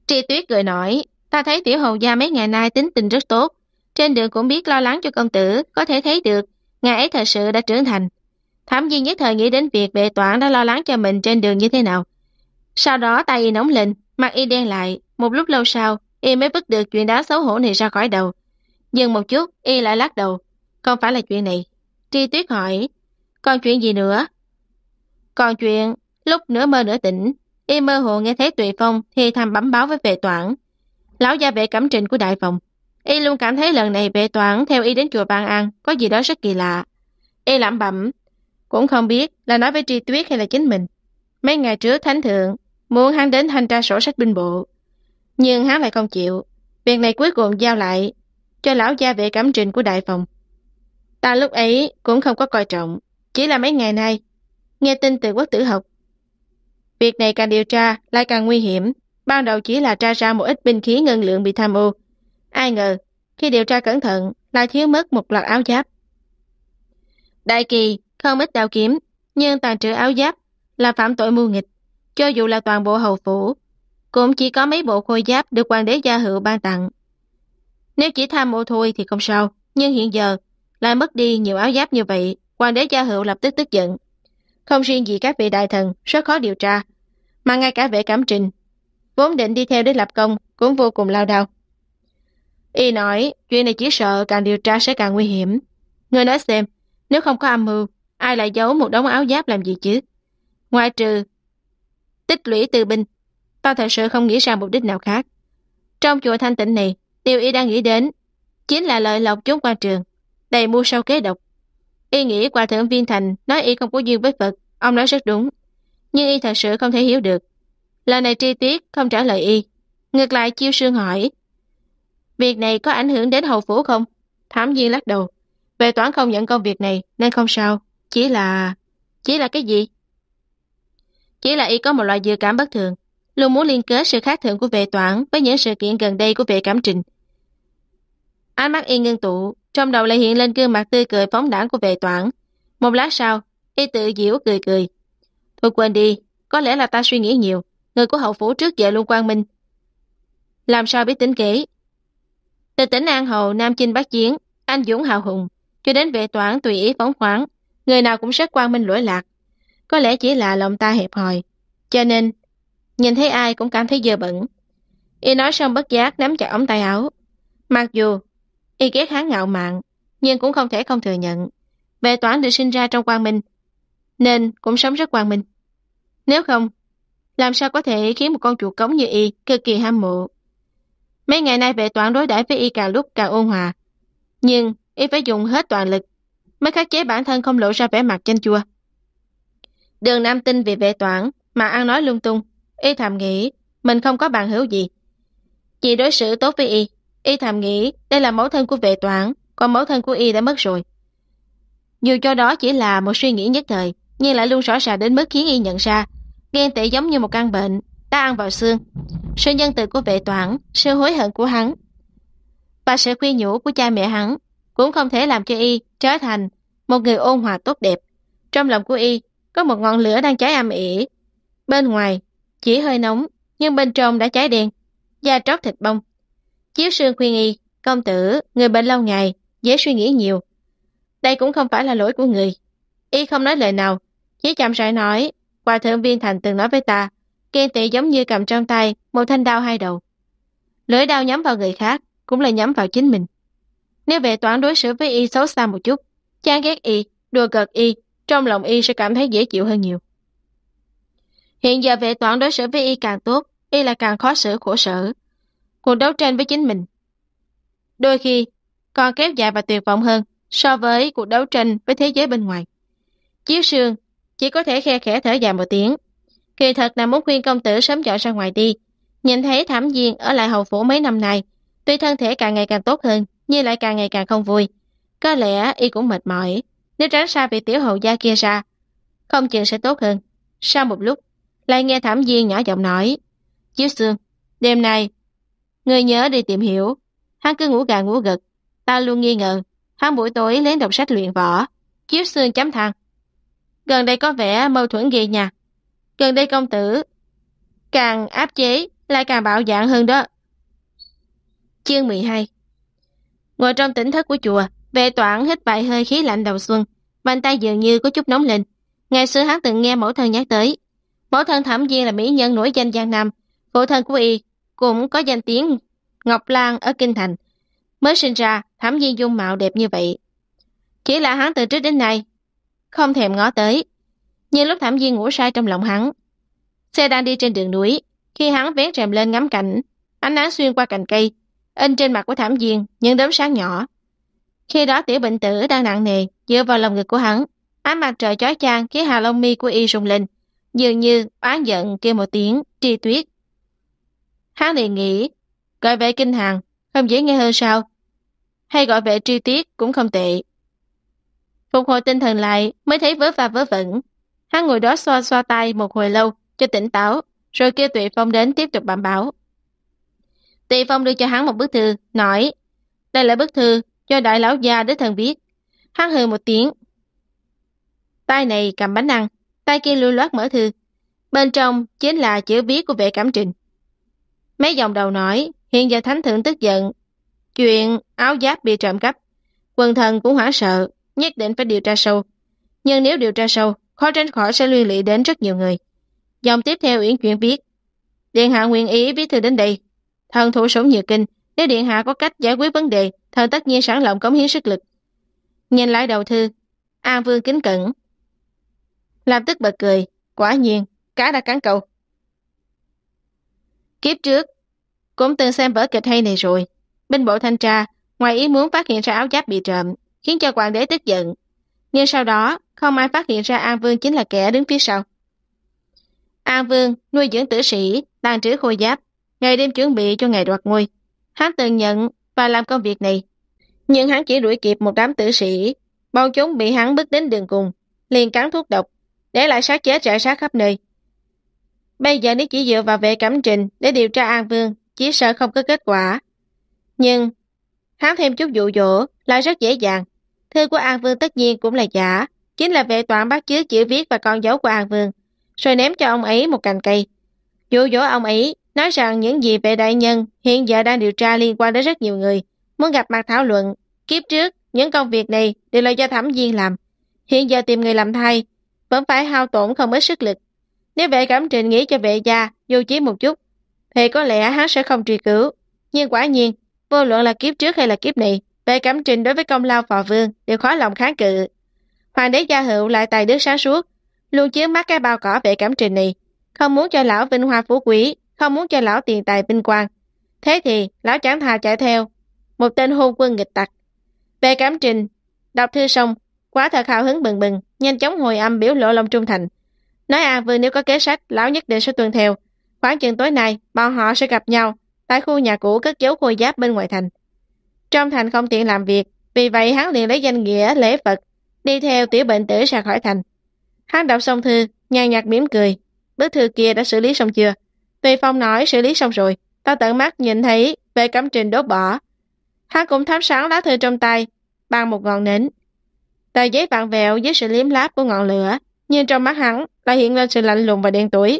Tri Tuyết cười nói, ta thấy tiểu hầu gia mấy ngày nay tính tình rất tốt, trên đường cũng biết lo lắng cho công tử, có thể thấy được, ngài ấy thật sự đã trưởng thành. Thẩm Viên nhất thời nghĩ đến việc Vệ Toản đã lo lắng cho mình trên đường như thế nào. Sau đó tay y nóng lên, mặt y đen lại, một lúc lâu sau, y mới vứt được chuyện đáng xấu hổ này ra khỏi đầu. Dừng một chút, y lại lắc đầu. Không phải là chuyện này. Tri Tuyết hỏi, còn chuyện gì nữa? Còn chuyện, lúc nửa mơ nửa tỉnh, y mơ hồ nghe thấy Tùy Phong thì thầm bẩm báo với Vệ Toản. Lão gia Vệ Cẩm Trình của đại phòng. Y luôn cảm thấy lần này Vệ Toản theo y đến chùa Vạn An có gì đó rất kỳ lạ. Y lẩm bẩm, cũng không biết là nói với Tri Tuyết hay là chính mình. Mấy ngày trước Thánh Thượng muốn hắn đến thanh tra sổ sách binh bộ, nhưng hắn lại không chịu. Việc này cuối cùng giao lại cho lão gia Vệ Cẩm Trình của đại phòng. Ta lúc ấy cũng không có coi trọng, chỉ là mấy ngày nay nghe tin từ Quốc Tử Học. Việc này càng điều tra lại càng nguy hiểm. Ban đầu chỉ là tra ra một ít binh khí ngân lượng bị tham ô. Ai ngờ, khi điều tra cẩn thận, lại thiếu mất một loạt áo giáp. Đại kỳ không ít đao kiếm, nhưng tàn trữ áo giáp là phạm tội mưu nghịch. Cho dù là toàn bộ hầu phủ, cũng chỉ có mấy bộ khôi giáp được hoàng đế gia hữu ban tặng. Nếu chỉ tham ô thôi thì không sao, nhưng hiện giờ lại mất đi nhiều áo giáp như vậy, hoàng đế gia hữu lập tức tức giận. Không riêng gì các vị đại thần rất khó điều tra, mà ngay cả Vệ Cẩm Trình vốn định đi theo để lập công cũng vô cùng lao đao. Y nói chuyện này chỉ sợ càng điều tra sẽ càng nguy hiểm. Ngươi nói xem, nếu không có âm mưu, ai lại giấu một đống áo giáp làm gì chứ? Ngoại trừ tích lũy từ binh, ta thật sự không nghĩ ra mục đích nào khác. Trong chùa Thanh Tịnh này, điều Y đang nghĩ đến chính là lợi lộc chốn quan trường, đầy mưu sâu kế độc. Y nghĩ Hòa thượng Viên Thành nói Y không có duyên với Phật, ông nói rất đúng, nhưng Y thật sự không thể hiểu được. Lần này Tri Tuyết không trả lời Y, ngược lại Chiêu Sương hỏi, việc này có ảnh hưởng đến hầu phủ không? Thẩm Viên lắc đầu, Vệ Toản không nhận công việc này nên không sao, chỉ là cái gì? Chỉ là Y có một loại dự cảm bất thường, luôn muốn liên kết sự khác thường của Vệ Toản với những sự kiện gần đây của Vệ Cẩm Trình. Ánh mắt Y ngưng tụ, trong đầu lại hiện lên gương mặt tươi cười phóng đãng của Vệ Toản. Một lát sau, Y tự giễu cười cười. Thôi quên đi, có lẽ là ta suy nghĩ nhiều. Người của hậu phủ trước giờ luôn quang minh, làm sao biết tính kế. Từ tỉnh An Hầu, Nam Chinh Bắc Chiến, anh dũng hào hùng, cho đến Vệ Toản tùy ý phóng khoáng, người nào cũng rất quang minh lỗi lạc. Có lẽ chỉ là lòng ta hẹp hòi, cho nên nhìn thấy ai cũng cảm thấy dơ bẩn. Y nói xong bất giác nắm chặt ống tay áo. Mặc dù Y ghét hắn ngạo mạn, nhưng cũng không thể không thừa nhận Vệ Toản được sinh ra trong quang minh, nên cũng sống rất quang minh. Nếu không, làm sao có thể khiến một con chuột cống như Y cực kỳ hâm mộ. Mấy ngày nay Vệ Toản đối đãi với Y càng lúc càng ôn hòa, nhưng Y phải dùng hết toàn lực mới khắc chế bản thân không lộ ra vẻ mặt chanh chua. Đường Nam tin vì Vệ Toản mà ăn nói lung tung. Y thầm nghĩ mình không có bằng hữu gì, chỉ đối xử tốt với Y. Y thầm nghĩ đây là mẫu thân của Vệ Toản, còn mẫu thân của Y đã mất rồi. Dù cho đó chỉ là một suy nghĩ nhất thời, nhưng lại luôn rõ ràng đến mức khiến Y nhận ra ghen tị giống như một căn bệnh đã ăn vào xương. Sự nhân từ của Vệ Toản, sự hối hận của hắn và sự khuyên nhủ của cha mẹ hắn cũng không thể làm cho Y trở thành một người ôn hòa tốt đẹp. Trong lòng của Y có một ngọn lửa đang cháy âm ỉ, bên ngoài chỉ hơi nóng, nhưng bên trong đã cháy đen, da trót thịt bong. Chiếu Sương khuyên Y, công tử, người bệnh lâu ngày, dễ suy nghĩ nhiều. Đây cũng không phải là lỗi của người. Y không nói lời nào, chỉ chậm rãi nói, Hòa thượng Viên Thành từng nói với ta, ghen tị giống như cầm trong tay một thanh đao hai đầu. Lưỡi đao nhắm vào người khác, cũng là nhắm vào chính mình. Nếu Vệ Toản đối xử với Y xấu xa một chút, chán ghét Y, đùa cợt Y, trong lòng Y sẽ cảm thấy dễ chịu hơn nhiều. Hiện giờ Vệ Toản đối xử với Y càng tốt, Y là càng khó xử khổ sở. Cuộc đấu tranh với chính mình đôi khi còn kéo dài và tuyệt vọng hơn so với cuộc đấu tranh với thế giới bên ngoài. Chiếu Sương chỉ có thể khe khẽ thở dài một tiếng. Kỳ thật là muốn khuyên công tử sớm dọn ra ngoài đi. Nhìn thấy Thẩm Viên ở lại hầu phủ mấy năm nay, tuy thân thể càng ngày càng tốt hơn, nhưng lại càng ngày càng không vui. Có lẽ Y cũng mệt mỏi, nếu tránh xa vị tiểu hầu gia kia ra, không chừng sẽ tốt hơn. Sau một lúc, lại nghe Thẩm Viên nhỏ giọng nói, Chiếu Sương, đêm nay người nhớ đi tìm hiểu. Hắn cứ ngủ gà ngủ gật, ta luôn nghi ngờ hắn buổi tối lén đọc sách luyện võ. Chiếu Sương chấm than, gần đây có vẻ mâu thuẫn ghê nha. Gần đây công tử càng áp chế lại càng bạo dạn hơn đó. Chương 12. Ngồi trong tỉnh thất của chùa, Vệ Toản hít vài hơi khí lạnh đầu xuân, bàn tay dường như có chút nóng lên. Ngày xưa hắn từng nghe mẫu thân nhắc tới, mẫu thân Thẩm Viên là mỹ nhân nổi danh Giang Nam, phụ thân của y cũng có danh tiếng Ngọc Lan ở kinh thành. Mới sinh ra, Thẩm Viên dung mạo đẹp như vậy. Chỉ là hắn từ trước đến nay không thèm ngó tới. Nhưng lúc Thẩm Viên ngủ say trong lòng hắn, xe đang đi trên đường núi, khi hắn vén rèm lên ngắm cảnh, ánh nắng xuyên qua cành cây, in trên mặt của Thẩm Viên những đốm sáng nhỏ. Khi đó Tiểu Bệnh Tử đang nặng nề dựa vào lòng ngực của hắn, ánh mặt trời chói chang khiến hà lông mi của y rung lên, dường như oán giận kêu một tiếng Tri Tuyết. Hắn liền nghĩ, gọi vệ Kinh Hằng không dễ nghe hơn sao? Hay gọi vệ Tri Tuyết cũng không tệ. Phục hồi tinh thần lại mới thấy vớ va vớ vẩn. Hắn ngồi đó xoa xoa tay một hồi lâu cho tỉnh táo, rồi kêu Tùy Phong đến tiếp tục bẩm báo. Tùy Phong đưa cho hắn một bức thư, nói, đây là bức thư do đại lão gia đích thân viết. Hắn hừ một tiếng. Tay này cầm bánh ăn, tay kia lưu loát mở thư. Bên trong chính là chữ viết của Vệ Cẩm Trình. Mấy dòng đầu nói, hiện giờ thánh thượng tức giận, chuyện áo giáp bị trộm cắp. Quần thần cũng hoảng sợ, nhất định phải điều tra sâu. Nhưng nếu điều tra sâu, khó tránh khỏi sẽ liên lụy đến rất nhiều người. Dòng tiếp theo Uyển Chuyển viết, Điện hạ nguyện ý viết thư đến đây. Thần thủ sủng nhược kinh, nếu Điện hạ có cách giải quyết vấn đề, thần tất nhiên sẵn lòng cống hiến sức lực. Nhìn lại đầu thư, An Vương kính cẩn, lập tức bật cười, quả nhiên, cá đã cắn câu. Kiếp trước, cũng từng xem vở kịch hay này rồi. Binh bộ thanh tra, ngoài ý muốn phát hiện ra áo giáp bị trộm, khiến cho hoàng đế tức giận. Nhưng sau đó, không ai phát hiện ra An Vương chính là kẻ đứng phía sau. An Vương nuôi dưỡng tử sĩ, tàn trữ khôi giáp, ngày đêm chuẩn bị cho ngày đoạt ngôi. Hắn từng nhận và làm công việc này, nhưng hắn chỉ đuổi kịp một đám tử sĩ, bọn chúng bị hắn bước đến đường cùng, liền cắn thuốc độc, để lại xác chết rải rác khắp nơi. Bây giờ nếu chỉ dựa vào Vệ Cẩm Trình để điều tra An Vương, chỉ sợ không có kết quả. Nhưng hắn thêm chút dụ dỗ lại rất dễ dàng. Thư của An Vương tất nhiên cũng là giả, chính là Vệ Toản bắt chước chữ viết và con dấu của An Vương, rồi ném cho ông ấy một cành cây. Dụ dỗ ông ấy nói rằng những gì Vệ đại nhân hiện giờ đang điều tra liên quan đến rất nhiều người, muốn gặp mặt thảo luận. Kiếp trước, những công việc này đều là do Thẩm Viên làm. Hiện giờ tìm người làm thay, vẫn phải hao tổn không ít sức lực. Nếu Vệ Cẩm Trình nghĩ cho Vệ gia dù chỉ một chút, thì có lẽ hắn sẽ không truy cứu. Nhưng quả nhiên, vô luận là kiếp trước hay là kiếp này, Vệ Cẩm Trình đối với công lao phò vương đều khó lòng kháng cự. Hoàng đế gia hữu lại tài đức sáng suốt, luôn chiếm mắt cái bao cỏ Vệ Cẩm Trình này, không muốn cho lão vinh hoa phú quý, không muốn cho lão tiền tài vinh quang. Thế thì lão chẳng thà chạy theo một tên hôn quân nghịch tặc. Vệ Cẩm Trình đọc thư xong, quá thật hào hứng bừng bừng, nhanh chóng hồi âm biểu lộ lòng trung thành. Nói An Vương nếu có kế sách, lão nhất định sẽ tuân theo. Khoảng chừng tối nay, bọn họ sẽ gặp nhau tại khu nhà cũ cất giấu khôi giáp bên ngoài thành. Trong thành không tiện làm việc, vì vậy hắn liền lấy danh nghĩa lễ Phật, đi theo Tiểu Bệnh Tử ra khỏi thành. Hắn đọc xong thư, nhàn nhạt mỉm cười. Bức thư kia đã xử lý xong chưa? Tùy Phong nói xử lý xong rồi, ta tận mắt nhìn thấy Vệ Cẩm Trình đốt bỏ. Hắn cũng thắp sáng lá thư trong tay bằng một ngọn nến. Tờ giấy vặn vẹo dưới sự liếm láp của ngọn lửa, nhưng trong mắt hắn lại hiện lên sự lạnh lùng và đen tối.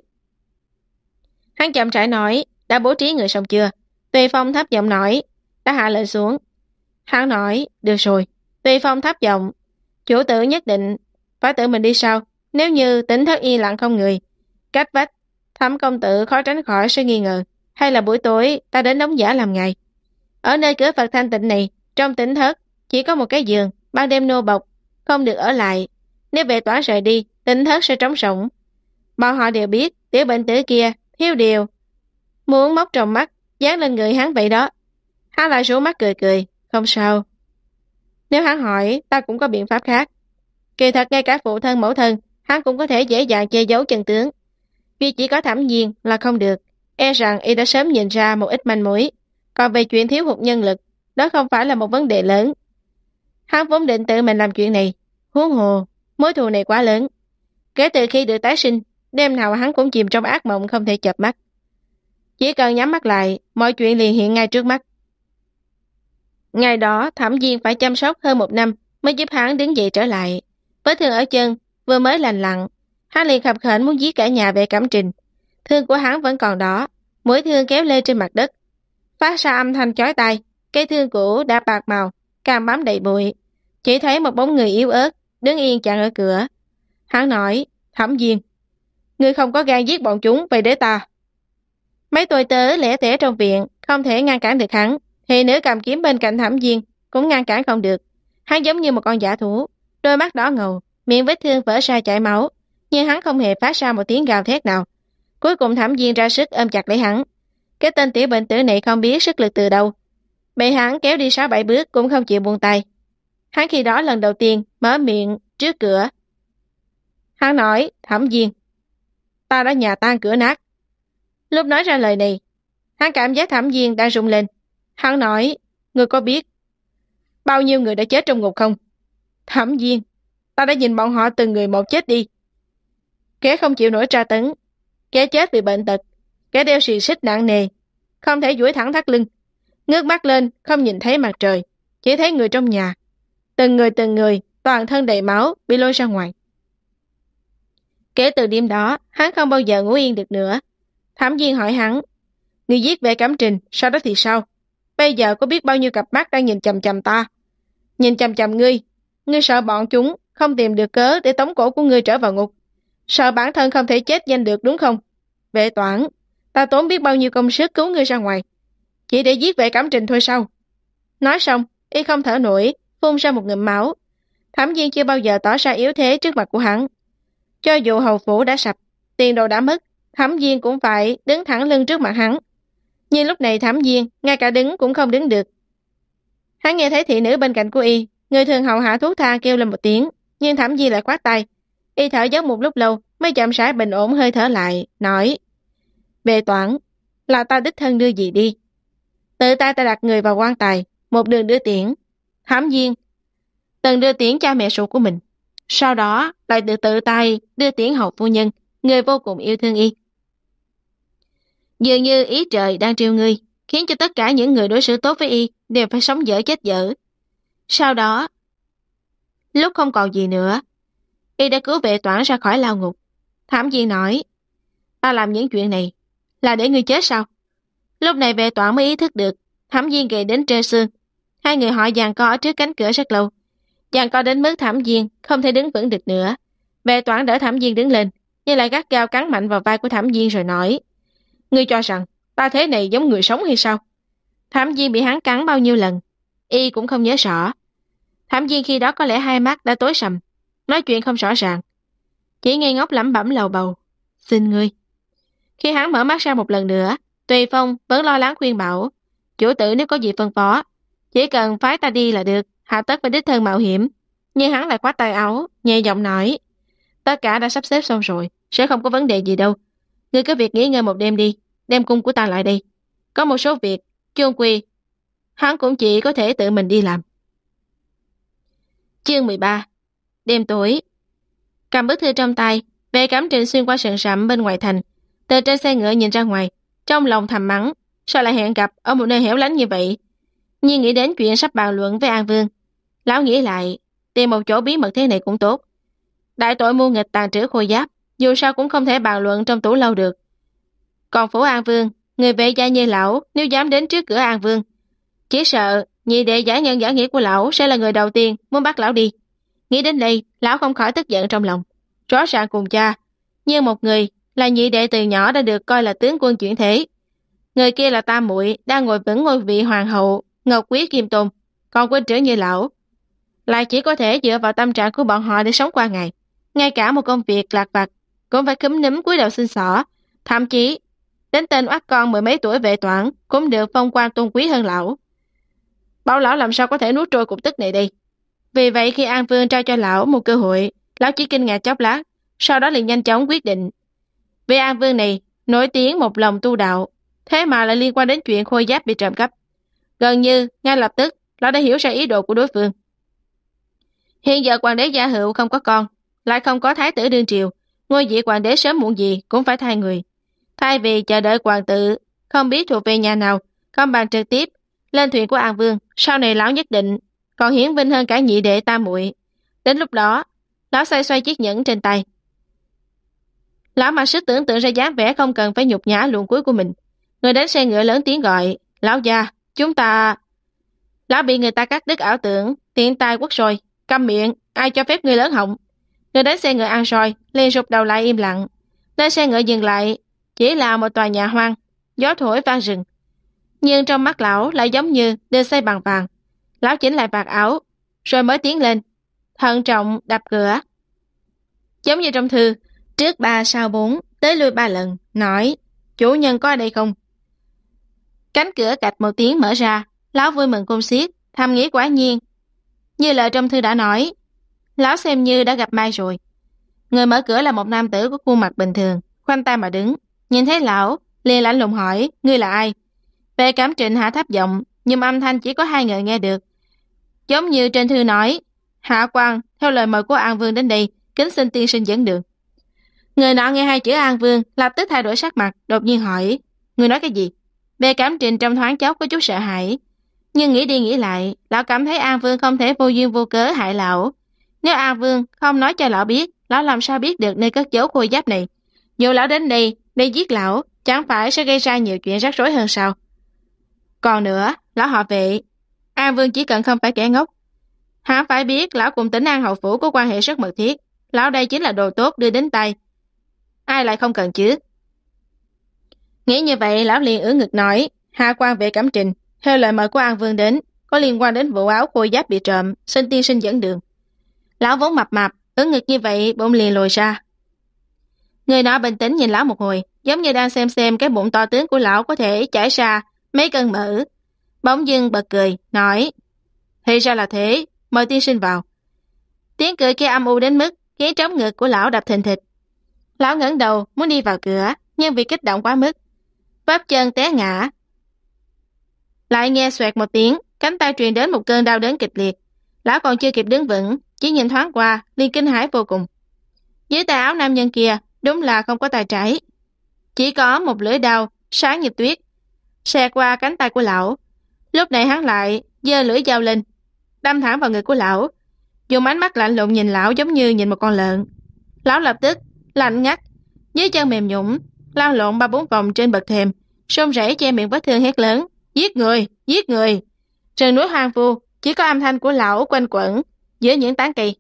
Hắn chậm rãi nói, đã bố trí người xong chưa? Tùy Phong thấp giọng nói, đã hạ lệnh xuống. Hắn nói, được rồi. Tùy Phong thấp giọng, chủ tử nhất định phải tự mình đi sau. Nếu như tỉnh thất yên lặng không người, cách vách, Thẩm công tử khó tránh khỏi sẽ nghi ngờ. Hay là buổi tối ta đến đóng giả làm ngày. Ở nơi cửa Phật thanh tịnh này, trong tỉnh thất chỉ có một cái giường, ban đêm nô bộc không được ở lại. Nếu Vệ Toản rời đi, tỉnh thất sẽ trống rỗng. Bọn họ đều biết Tiểu Bệnh Tử kia thiếu điều muốn móc tròng mắt dán lên người hắn vậy đó. Hắn lại rủ mắt cười cười, không sao. Nếu hắn hỏi, ta cũng có biện pháp khác. Kỳ thật ngay cả phụ thân mẫu thân, hắn cũng có thể dễ dàng che giấu chân tướng. Vì chỉ có Thẩm Viên là không được, e rằng y đã sớm nhìn ra một ít manh mối. Còn về chuyện thiếu hụt nhân lực, đó không phải là một vấn đề lớn. Hắn vốn định tự mình làm chuyện này, huống hồ mối thù này quá lớn. Kể từ khi được tái sinh, đêm nào hắn cũng chìm trong ác mộng không thể chợp mắt. Chỉ cần nhắm mắt lại, mọi chuyện liền hiện ngay trước mắt. Ngày đó, Thẩm Viên phải chăm sóc hơn 1 năm mới giúp hắn đứng dậy trở lại. Vết thương ở chân vừa mới lành lặn, hắn liền khập khểnh muốn giết cả nhà Vệ Cẩm Trình. Thương của hắn vẫn còn đó, mũi thương kéo lê trên mặt đất, phát ra âm thanh chói tai. Cây thương cũ đã bạc màu, cam bám đầy bụi, chỉ thấy một bóng người yếu ớt đứng yên chặn ở cửa. Hắn nói: Thẩm Viên, ngươi không có gan giết bọn chúng, vậy để ta. Mấy tôi tớ lẻ tẻ trong viện không thể ngăn cản được hắn, thì nữ cầm kiếm bên cạnh Thẩm Viên cũng ngăn cản không được. Hắn giống như một con dã thú, đôi mắt đỏ ngầu, miệng vết thương vỡ ra chảy máu, nhưng hắn không hề phát ra một tiếng gào thét nào. Cuối cùng Thẩm Viên ra sức ôm chặt lấy hắn. Cái tên tiểu bệnh tử này không biết sức lực từ đâu, bị hắn kéo đi 6-7 bước cũng không chịu buông tay. Hắn khi đó lần đầu tiên mở miệng trước cửa. Hắn nói: Thẩm Viên, ta đã nhà tan cửa nát. Lúc nói ra lời này, hắn cảm giác Thẩm Viên đang rung lên. Hắn nói: ngươi có biết bao nhiêu người đã chết trong ngục không? Thẩm Viên, ta đã nhìn bọn họ từng người một chết đi. Kẻ không chịu nổi tra tấn, kẻ chết vì bệnh tật, kẻ đeo xiềng xích nặng nề, không thể duỗi thẳng thắt lưng, ngước mắt lên không nhìn thấy mặt trời, chỉ thấy người trong nhà. Từng người, toàn thân đầy máu, bị lôi ra ngoài. Kể từ đêm đó, hắn không bao giờ ngủ yên được nữa. Thẩm Viên hỏi hắn: ngươi giết Vệ Cẩm Trình, sau đó thì sao? Bây giờ có biết bao nhiêu cặp mắt đang nhìn chằm chằm ta, nhìn chằm chằm ngươi. Ngươi sợ bọn chúng không tìm được cớ để tống cổ của ngươi trở vào ngục, sợ bản thân không thể chết nhanh được đúng không? Vệ Toản, ta tốn biết bao nhiêu công sức cứu ngươi ra ngoài, chỉ để giết Vệ Cẩm Trình thôi sao? Nói xong, y không thở nổi, phun ra một ngụm máu. Thẩm Viên chưa bao giờ tỏ ra yếu thế trước mặt của hắn. Cho dù hầu phủ đã sập, tiền đồ đã mất, Thẩm Viên cũng phải đứng thẳng lưng trước mặt hắn. Nhưng lúc này Thẩm Viên ngay cả đứng cũng không đứng được. Hắn nghe thấy thị nữ bên cạnh của y, người thường hầu hạ thuốc tha, kêu lên một tiếng, nhưng Thẩm Viên lại quát tay. Y thở dốc một lúc lâu mới chậm rãi bình ổn hơi thở lại, nói: Vệ Toản, là ta đích thân đưa gì đi. Tự ta đặt người vào quan tài, một đường đưa tiễn. Thẩm Viên từng đưa tiễn cha mẹ ruột của mình, sau đó lại tự tay đưa tiễn hầu phu nhân, người vô cùng yêu thương y. Dường như ý trời đang trêu ngươi, khiến cho tất cả những người đối xử tốt với y đều phải sống dở chết dở. Sau đó, lúc không còn gì nữa, y đã cứu Vệ Toản ra khỏi lao ngục. Thẩm Viên nói: ta làm những chuyện này là để ngươi chết sao? Lúc này Vệ Toản mới ý thức được. Thẩm Viên gầy đến trơ xương. Hai người họ giằng co ở trước cánh cửa rất lâu, giằng co đến mức Thẩm Viên không thể đứng vững được nữa. Vệ Toản đỡ Thẩm Viên đứng lên, nhưng lại gắt gao cắn mạnh vào vai của Thẩm Viên rồi nói: ngươi cho rằng ta thế này giống người sống hay sao? Thẩm Viên bị hắn cắn bao nhiêu lần, y cũng không nhớ rõ. Thẩm Viên khi đó có lẽ hai mắt đã tối sầm, nói chuyện không rõ ràng, chỉ ngây ngốc lẩm bẩm lầu bầu: xin ngươi. Khi hắn mở mắt ra một lần nữa, Tùy Phong vẫn lo lắng khuyên bảo: chủ tử nếu có gì phân phó, chỉ cần phái ta đi là được, hạ tất phải đích thân mạo hiểm. Nhưng hắn lại khoát tay áo, nhẹ giọng nói: tất cả đã sắp xếp xong rồi, sẽ không có vấn đề gì đâu. Ngươi cứ việc nghỉ ngơi một đêm đi, đem cung của ta lại đây. Có một số việc chung quy hắn cũng chỉ có thể tự mình đi làm. Chương 13. Đêm tối. Cầm bức thư trong tay, Vệ Cẩm Trình xuyên qua rừng rậm bên ngoài thành, từ trên xe ngựa nhìn ra ngoài, trong lòng thầm mắng: sao lại hẹn gặp ở một nơi hẻo lánh như vậy? Nhưng nghĩ đến chuyện sắp bàn luận với An Vương, lão nghĩ lại, tìm một chỗ bí mật thế này cũng tốt. Đại tội mưu nghịch tàn trữ khôi giáp, dù sao cũng không thể bàn luận trong tủ lâu được. Còn phủ An Vương, người vệ gia như lão nếu dám đến trước cửa An Vương, chỉ sợ nhị đệ giả nhân giả nghĩa của lão sẽ là người đầu tiên muốn bắt lão đi. Nghĩ đến đây, lão không khỏi tức giận trong lòng. Rõ ràng cùng cha, nhưng một người là nhị đệ từ nhỏ đã được coi là tướng quân chuyển thế, người kia là tam muội đang ngồi vững ngôi vị hoàng hậu Ngọc Quý Kim Tôn, còn huynh trưởng như lão lại chỉ có thể dựa vào tâm trạng của bọn họ để sống qua ngày. Ngay cả một công việc lặt vặt cũng phải cúm núm cúi đầu xin xỏ, thậm chí đến tên oát con 10 mấy tuổi Vệ Toản cũng được phong quan tôn quý hơn lão. Bảo lão làm sao có thể nuốt trôi cục tức này đi. Vì vậy khi An Vương trao cho lão một cơ hội, lão chỉ kinh ngạc chốc lát, sau đó liền nhanh chóng quyết định. Vì An Vương này nổi tiếng một lòng tu đạo, thế mà lại liên quan đến chuyện khôi giáp bị trộm cắp. Gần như ngay lập tức lão đã hiểu ra ý đồ của đối phương. Hiện giờ hoàng đế Gia Hữu không có con, lại không có thái tử đương triều, ngôi vị hoàng đế sớm muộn gì cũng phải thay người. Thay vì chờ đợi hoàng tử không biết thuộc về nhà nào, không bằng trực tiếp lên thuyền của An Vương, sau này lão nhất định còn hiển vinh hơn cả nhị đệ tam muội. Đến lúc đó, lão xoay xoay chiếc nhẫn trên tay. Lão mặc sức tưởng tượng ra dáng vẻ không cần phải nhục nhã luồn cuối của mình. Người đến xe ngựa lớn tiếng gọi, lão già, chúng ta... Lão bị người ta cắt đứt ảo tưởng, tiện tai quất rồi, câm miệng, ai cho phép người lớn họng. Người đến xe ngựa ăn soi, liền rụt đầu lại im lặng. Nơi xe ngựa dừng lại, chỉ là một tòa nhà hoang, gió thổi vang rừng. Nhưng trong mắt lão lại giống như được xây bằng vàng. Lão chỉnh lại vạt áo, rồi mới tiến lên, thận trọng đập cửa. Giống như trong thư, trước 3 sau 4, tới lui 3 lần, nói, chủ nhân có ở đây không? Cánh cửa cạch một tiếng mở ra, lão vui mừng khôn xiết, thầm nghĩ quả nhiên. Như lời trong thư đã nói, lão xem như đã gặp may rồi. Người mở cửa là một nam tử có khuôn mặt bình thường, khoanh tay mà đứng. Nhìn thấy lão, liền lạnh lùng hỏi, ngươi là ai? Vệ Cẩm Trịnh hạ thấp giọng, nhưng âm thanh chỉ có 2 người nghe được. Giống như trên thư nói, hạ quan, theo lời mời của An Vương đến đây, kính xin tiên sinh dẫn đường. Người nọ nghe 2 chữ An Vương, lập tức thay đổi sắc mặt, đột nhiên hỏi, ngươi nói cái gì? Vệ Cẩm Trịnh trong thoáng chốc có chút sợ hãi, nhưng nghĩ đi nghĩ lại, lão cảm thấy An Vương không thể vô duyên vô cớ hại lão. Nếu An Vương không nói cho lão biết, lão làm sao biết được nơi cất giấu khôi giáp này? Dù lão đến đây để giết lão, chẳng phải sẽ gây ra nhiều chuyện rắc rối hơn sao? Còn nữa, lão họ Vệ, An Vương chỉ cần không phải kẻ ngốc. Hắn phải biết lão cùng Tĩnh An hậu phủ có quan hệ rất mật thiết. Lão đây chính là đồ tốt đưa đến tay. Ai lại không cần chứ? Nghĩ như vậy, lão liền ưỡn ngực nói, hạ quan Vệ Cẩm Trịnh, theo lời mời của An Vương đến, có liên quan đến vụ áo khôi giáp bị trộm, xin tiên sinh dẫn đường. Lão vốn mập mạp, ưỡn ngực như vậy, bụng liền lồi ra. Người nọ bình tĩnh nhìn lão một hồi, giống như đang xem cái bụng to tướng của lão có thể chảy ra mấy cân mỡ. Bỗng dưng bật cười, nói, thì ra là thế, mời tiên sinh vào. Tiếng cười kia âm u đến mức khiến trống ngực của lão đập thình thịch. Lão ngẩng đầu muốn đi vào cửa, nhưng vì kích động quá mức, bắp chân té ngã. Lại nghe xoẹt một tiếng, cánh tay truyền đến một cơn đau đớn kịch liệt. Lão còn chưa kịp đứng vững, chỉ nhìn thoáng qua, liền kinh hãi vô cùng. Dưới tay áo nam nhân kia, đúng là không có tay trái. Chỉ có một lưỡi đao, sáng như tuyết, xẹt qua cánh tay của lão. Lúc này hắn lại giơ lưỡi dao lên, đâm thẳng vào người của lão, dùng ánh mắt lạnh lùng nhìn lão giống như nhìn một con lợn. Lão lập tức lạnh ngắt, dưới chân mềm nhũn, lăn lộn 3-4 vòng trên bậc thềm, run rẩy che miệng vết thương hét lớn, giết người, giết người. Rừng núi hoang vu, chỉ có âm thanh của lão quanh quẩn giữa những tán cây.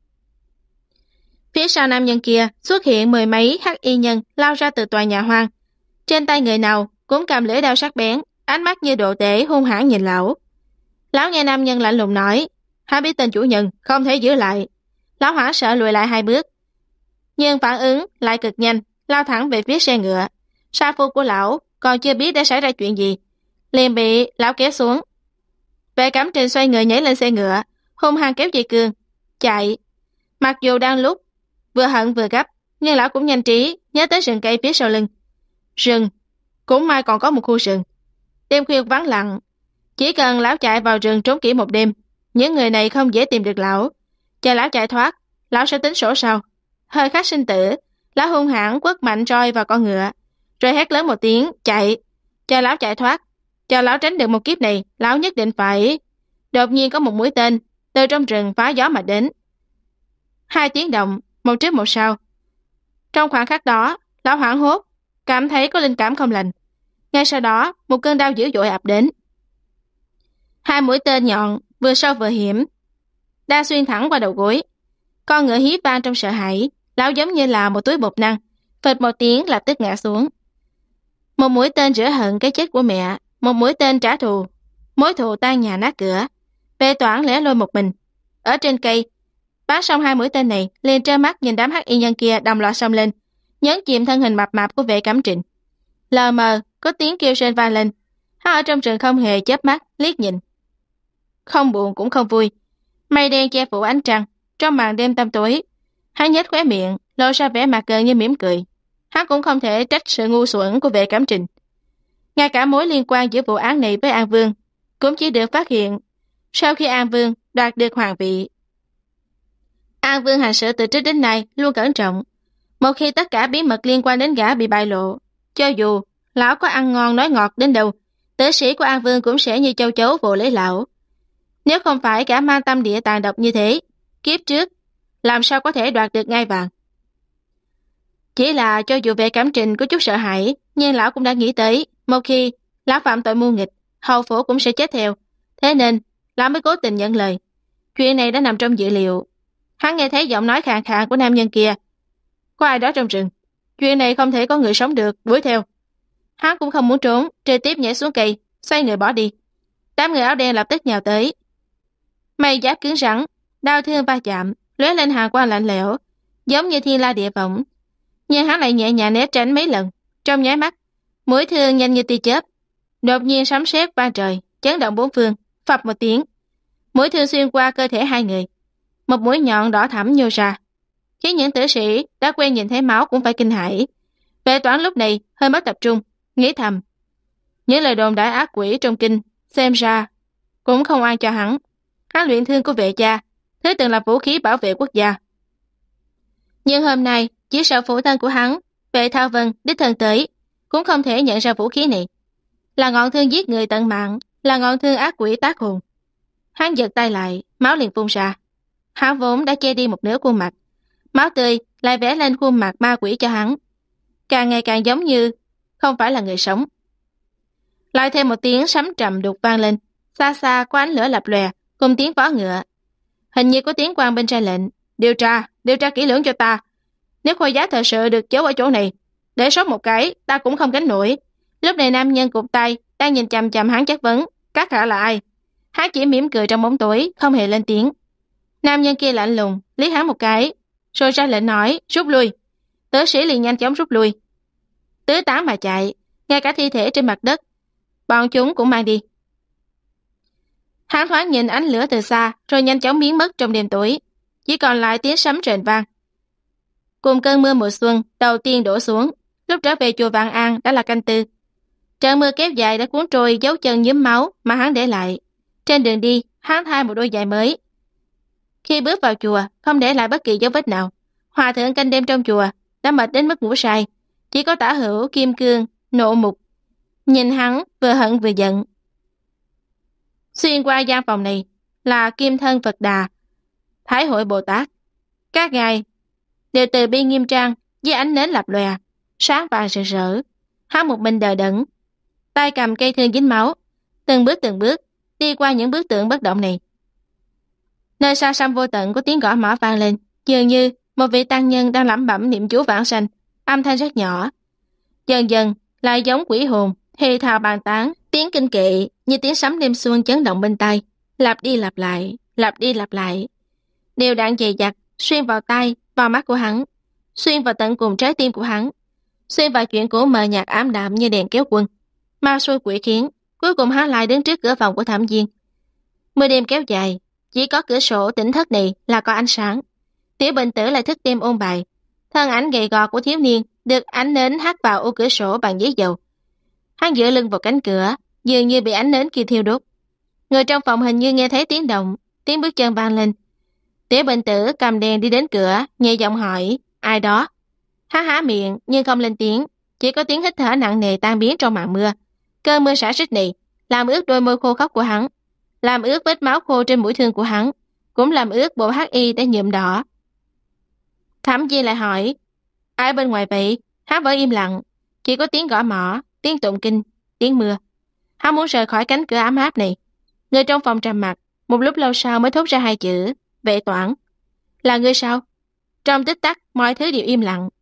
Phía sau nam nhân kia xuất hiện 10 mấy hắc y nhân lao ra từ tòa nhà hoang. Trên tay người nào cũng cầm lưỡi đao sắc bén, ánh mắt như đồ tể hung hãn nhìn lão. Lão nghe nam nhân lạnh lùng nói, hắn biết tên chủ nhân, không thể giữ lại. Lão hoảng sợ lùi lại 2 bước, nhưng phản ứng lại cực nhanh, lao thẳng về phía xe ngựa. Sa phu của lão còn chưa biết đã xảy ra chuyện gì, liền bị lão kéo xuống. Vệ Cẩm Trịnh xoay người nhảy lên xe ngựa, hung hăng kéo dây cương, chạy. Mặc dù đang lúc vừa hận vừa gấp, nhưng lão cũng nhanh trí nhớ tới rừng cây phía sau lưng. Rừng, cũng may còn có một khu rừng. Đêm khuya vắng lặng, chỉ cần lão chạy vào rừng trốn kỹ một đêm, những người này không dễ tìm được lão. Chờ lão chạy thoát, lão sẽ tính sổ sau. Hơi khắc sinh tử, lão hung hãn quất mạnh roi vào con ngựa, rồi hét lớn một tiếng, chạy. Chờ lão chạy thoát, chờ lão tránh được một kiếp này, lão nhất định phải... Đột nhiên có một mũi tên từ trong rừng phá gió mà đến. 2 tiếng động, một trước một sau. Trong khoảng khắc đó, lão hoảng hốt, cảm thấy có linh cảm không lành. Ngay sau đó, một cơn đau dữ dội ập đến. 2 mũi tên nhọn, vừa sâu vừa hiểm, đa xuyên thẳng qua đầu gối. Con ngựa hí vang trong sợ hãi, lão giống như là một túi bột năng, phịch một tiếng lập tức ngã xuống. Một mũi tên rửa hận cái chết của mẹ, một mũi tên trả thù, mối thù tan nhà nát cửa. Vệ Toản lẻ loi một mình ở trên cây, bắn xong 2 mũi tên này, liền trơ mắt nhìn đám hắc y nhân kia đồng loạt xông lên, nhấn chìm thân hình mập mạp của Vệ Cẩm Trịnh. Lờ mờ có tiếng kêu rên vang lên. Hắn ở trong rừng không hề chớp mắt liếc nhìn, không buồn cũng không vui. Mây đen che phủ ánh trăng, trong màn đêm tăm tối, hắn nhếch khóe miệng, lộ ra vẻ mặt gần như mỉm cười. Hắn cũng không thể trách sự ngu xuẩn của Vệ Cẩm Trịnh. Ngay cả mối liên quan giữa vụ án này với An Vương cũng chỉ được phát hiện sau khi An Vương đoạt được hoàng vị. An Vương hành sự từ trước đến nay luôn cẩn trọng. Một khi tất cả bí mật liên quan đến gã bị bại lộ, cho dù lão có ăn ngon nói ngọt đến đâu, tử sĩ của An Vương cũng sẽ như châu chấu vồ lấy lão. Nếu không phải gã mang tâm địa tàn độc như thế, kiếp trước làm sao có thể đoạt được ngai vàng. Chỉ là cho dù Vệ Cẩm Trịnh có chút sợ hãi, nhưng lão cũng đã nghĩ tới Một khi lão phạm tội mưu nghịch, hầu phủ cũng sẽ chết theo. Thế nên, lão mới cố tình nhận lời. Chuyện này đã nằm trong dự liệu. Hắn nghe thấy giọng nói khàn khàn của nam nhân kia. Có ai đó trong rừng. Chuyện này không thể có người sống được, đuổi theo. Hắn cũng không muốn trốn, trực tiếp nhảy xuống cây, xoay người bỏ đi. Đám người áo đen lập tức nhào tới. Mày giáp cứng rắn, đau thương va chạm, lóe lên hàn quang lạnh lẽo, giống như thiên la địa võng. Nhưng hắn lại nhẹ nhàng né tránh mấy lần. Trong nháy mắt, mũi thương nhanh như tia chớp. Đột nhiên sấm sét vang trời, chấn động bốn phương, phập một tiếng. Mũi thương xuyên qua cơ thể hai người. Một mũi nhọn đỏ thẫm nhô ra, khiến những tử sĩ đã quen nhìn thấy máu cũng phải kinh hãi. Vệ Toán lúc này hơi mất tập trung, nghĩ thầm. Những lời đồn đại ác quỷ trong kinh, xem ra cũng không ai cho hắn. Hắn luyện thương của vệ gia, thứ từng là vũ khí bảo vệ quốc gia. Nhưng hôm nay, chỉ sợ phụ thân của hắn, vệ Thao Vân, đích thân tới, cũng không thể nhận ra vũ khí này. Là ngọn thương giết người tận mạng, là ngọn thương ác quỷ tác hồn. Hắn giật tay lại, máu liền phun ra. Hắn vốn đã che đi một nửa khuôn mặt. Máu tươi lại vẽ lên khuôn mặt ma quỷ cho hắn. Càng ngày càng giống như không phải là người sống. Lại thêm một tiếng sấm trầm đục vang lên. Xa xa có ánh lửa lập lòe, cùng tiếng vó ngựa. Hình như có tiếng quan bên ra lệnh. Điều tra kỹ lưỡng cho ta. Nếu Khôi Giá thật sự được giấu ở chỗ này, để sót một cái, ta cũng không gánh nổi. Lúc này nam nhân cụt tay, đang nhìn chằm chằm hắn chất vấn. Các hạ là ai? Hắn chỉ mỉm cười trong bóng tối, không hề lên tiếng. Nam nhân kia lạnh lùng, liếc hắn một cái, rồi ra lệnh nói, rút lui. Tử sĩ liền nhanh chóng rút lui. Tứ tán mà chạy, ngay cả thi thể trên mặt đất, bọn chúng cũng mang đi. Hắn thoáng nhìn ánh lửa từ xa, rồi nhanh chóng biến mất trong đêm tối. Chỉ còn lại tiếng sấm rền vang. Cùng cơn mưa mùa xuân đầu tiên đổ xuống, lúc trở về chùa Vạn An đã là canh tư. Trận mưa kéo dài đã cuốn trôi dấu chân nhuốm máu mà hắn để lại. Trên đường đi, hắn thay một đôi giày mới. Khi bước vào chùa, không để lại bất kỳ dấu vết nào. Hòa thượng canh đêm trong chùa đã mệt đến mức ngủ say. Chỉ có Tả Hữu, Kim Cương, Nộ Mục nhìn hắn vừa hận vừa giận. Xuyên qua gian phòng này là Kim Thân Phật Đà, Thái Hội Bồ Tát. Các ngài đều từ bi nghiêm trang, với ánh nến lập lòe, sáng vàng rực rỡ. Hắn một mình đờ đẫn, tay cầm cây thương dính máu, từng bước đi qua những bức tượng bất động này. Nơi xa xăm vô tận có tiếng gõ mõ vang lên, dường như một vị tăng nhân đang lẩm bẩm niệm chú vãng sanh, âm thanh rất nhỏ. Dần dần lại giống quỷ hồn thì thào bàn tán, tiếng kinh kệ như tiếng sấm đêm xuân chấn động bên tai, lặp đi lặp lại, đều đặn dày dặt xuyên vào tai, vào mắt của hắn, xuyên vào tận cùng trái tim của hắn, xuyên vào chuyện của mờ nhạt ám đạm như đèn kéo quân. Ma xui quỷ khiến, cuối cùng hắn lại đứng trước cửa phòng của Thẩm Viên. Mưa đêm kéo dài, chỉ có cửa sổ tỉnh thất này là có ánh sáng. Tiểu Bình Tử lại thức đêm ôn bài. Thân ảnh gầy gò của thiếu niên được ánh nến hắt vào ô cửa sổ bằng giấy dầu. Hắn dựa lưng vào cánh cửa, dường như bị ánh nến kia thiêu đốt. Người trong phòng hình như nghe thấy tiếng động, tiếng bước chân vang lên. Tiểu Bình Tử cầm đèn đi đến cửa, nhẹ giọng hỏi, ai đó? Hắn há miệng nhưng không lên tiếng, chỉ có tiếng hít thở nặng nề tan biến trong màn mưa. Cơn mưa xả xích này làm ướt đôi môi khô khốc của hắn, làm ướt vết máu khô trên mũi thương của hắn, cũng làm ướt bộ hắc y đã nhuộm đỏ. Thẩm Viên lại hỏi, ai bên ngoài vậy? Hắn vẫn im lặng, chỉ có tiếng gõ mõ, tiếng tụng kinh, tiếng mưa. Hắn muốn rời khỏi cánh cửa ấm áp này. Người trong phòng trầm mặc, một lúc lâu sau mới thốt ra hai chữ, Vệ Toản. Là ngươi sao? Trong tích tắc, mọi thứ đều im lặng.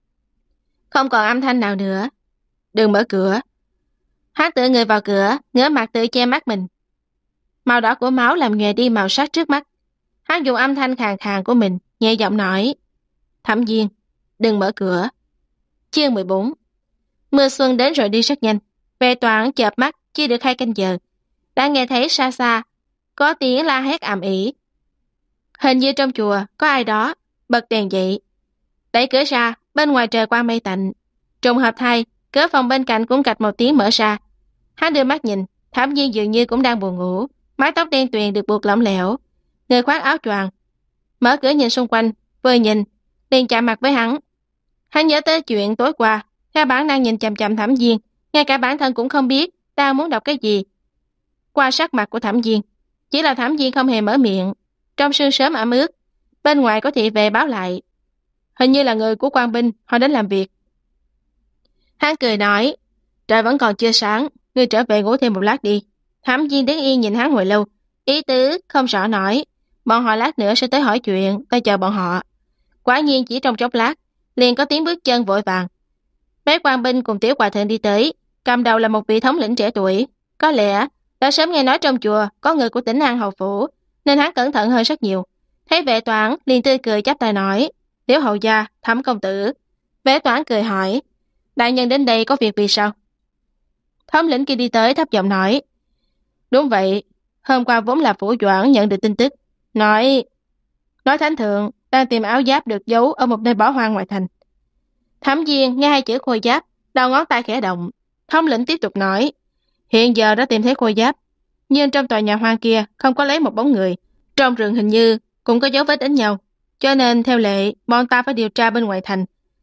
Không còn âm thanh nào nữa. Đừng mở cửa. Hắn tựa người vào cửa, ngửa mặt tự che mắt mình. Màu đỏ của máu làm nhòe đi màu sắc trước mắt. Hắn dùng âm thanh khàn khàn của mình, nhẹ giọng nói, Thẩm Viên, đừng mở cửa. Chương 14. Mưa xuân đến rồi đi rất nhanh. Vệ Toản chợp mắt chưa được 2 canh giờ, đã nghe thấy xa xa có tiếng la hét ầm ĩ. Hình như trong chùa có ai đó bật đèn dậy. Đẩy cửa ra, bên ngoài trời quang mây tạnh. Trùng hợp thay, cửa phòng bên cạnh cũng cạch một tiếng mở ra. Hắn đưa mắt nhìn, Thẩm Viên dường như cũng đang buồn ngủ, mái tóc đen tuyền được buộc lỏng lẻo, người khoác áo choàng. Mở cửa nhìn xung quanh, vừa nhìn liền chạm mặt với hắn. Hắn nhớ tới chuyện tối qua, theo bản năng nhìn chằm chằm Thẩm Viên, ngay cả bản thân cũng không biết đang muốn đọc cái gì. Qua sắc mặt của Thẩm Viên, chỉ là Thẩm Viên không hề mở miệng. Trong sương sớm ẩm ướt, bên ngoài có thị vệ báo lại, hình như là người của quan binh, họ đến làm việc. Hắn cười nói, Trời vẫn còn chưa sáng, ngươi trở về ngủ thêm một lát đi. Thám viên đứng yên nhìn hắn hồi lâu, ý tứ không rõ nói. Bọn họ lát nữa sẽ tới hỏi chuyện, ta chờ bọn họ. Quả nhiên chỉ trong chốc lát, liền có tiếng bước chân vội vàng. Mấy quan binh cùng tiểu hòa thượng đi tới, cầm đầu là một vị thống lĩnh trẻ tuổi. Có lẽ đã sớm nghe nói trong chùa có người của tỉnh An Hầu Phủ, nên hắn cẩn thận hơn rất nhiều. Thấy Vệ Toản liền tươi cười chắp tay nói: Tiểu hầu gia, Thẩm công tử. Vệ Toản cười hỏi: Đại nhân đến đây có việc gì sao? Thống lĩnh kia đi tới thấp giọng nói: Đúng vậy, hôm qua vốn là Phủ Doãn nhận được tin tức, nói thánh thượng đang tìm áo giáp được giấu ở một nơi bỏ hoang ngoài thành. Thẩm Viên nghe hai chữ khôi giáp, đầu ngón tay khẽ động. Thống lĩnh tiếp tục nói: Hiện giờ đã tìm thấy khôi giáp, nhưng trong tòa nhà hoang kia không có lấy một bóng người, trong rừng hình như cũng có dấu vết đánh nhau, cho nên theo lệ bọn ta phải điều tra bên ngoài thành.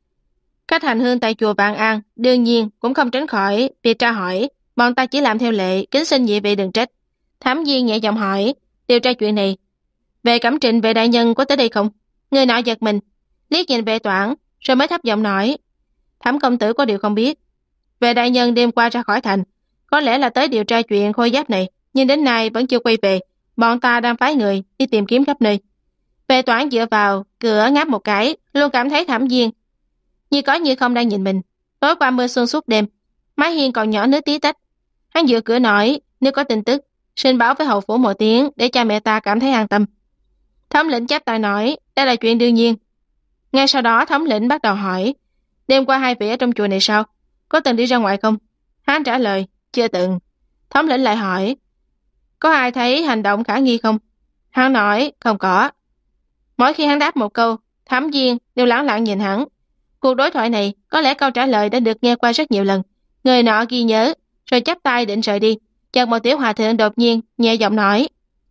Các hành hương tại chùa Vạn An đương nhiên cũng không tránh khỏi việc tra hỏi, bọn ta chỉ làm theo lệ, kính xin nhị vị đừng trách. Thám Viên nhẹ giọng hỏi: Điều tra chuyện này, về Cẩm Trịnh vệ đại nhân có tới đây không? Người nọ giật mình, liếc nhìn Vệ Toản, rồi mới thấp giọng nói: Thẩm công tử có điều không biết, vệ đại nhân đêm qua ra khỏi thành, có lẽ là tới điều tra chuyện khôi giáp này, nhưng đến nay vẫn chưa quay về. Bọn ta đang phái người đi tìm kiếm khắp nơi. Vệ Toản dựa vào cửa ngáp một cái, luôn cảm thấy Thẩm Viên như có như không đang nhìn mình. Tối qua mưa xuân suốt đêm, mái hiên còn nhỏ nước tí tách. Hắn dựa cửa nói: Nếu có tin tức, xin báo với hầu phủ một tiếng để cha mẹ ta cảm thấy an tâm. Thống lĩnh chắp tay nói: Đây là chuyện đương nhiên. Ngay sau đó thống lĩnh bắt đầu hỏi: Đêm qua hai vị ở trong chùa này sao? Có từng đi ra ngoài không? Hắn trả lời: Chưa từng. Thống lĩnh lại hỏi: Có ai thấy hành động khả nghi không? Hắn nói: Không có. Mỗi khi hắn đáp một câu, Thẩm Viên đều lẳng lặng nhìn hắn. Cuộc đối thoại này có lẽ câu trả lời đã được nghe qua rất nhiều lần. Người nọ ghi nhớ, rồi chắp tay định rời đi. Chợt một tiểu hòa thượng đột nhiên nhẹ giọng nói: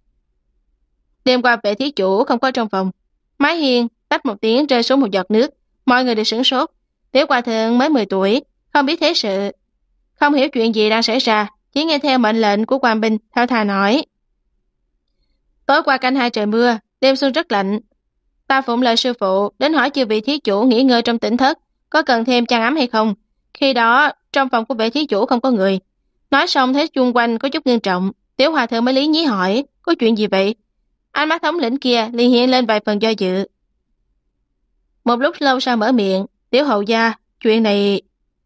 Đêm qua vệ thí chủ không có trong phòng. Mái hiên tách một tiếng rơi xuống một giọt nước. Mọi người đều sửng sốt. Tiểu hòa thượng mới 10 tuổi, không biết thế sự, không hiểu chuyện gì đang xảy ra, chỉ nghe theo mệnh lệnh của quan binh, thao thà nói: Tối qua canh 2 trời mưa, đêm xuân rất lạnh. Ta phụng lời sư phụ đến hỏi chư vị thí chủ nghỉ ngơi trong tỉnh thất, có cần thêm chăn ấm hay không. Khi đó trong phòng của vệ thí chủ không có người. Nói xong thấy chung quanh có chút nghiêm trọng, tiểu hòa thượng mới lý nhí hỏi: Có chuyện gì vậy? Ánh mắt thống lĩnh kia liền hiện lên vài phần do dự. Một lúc lâu sau mở miệng: Tiểu hầu gia, chuyện này...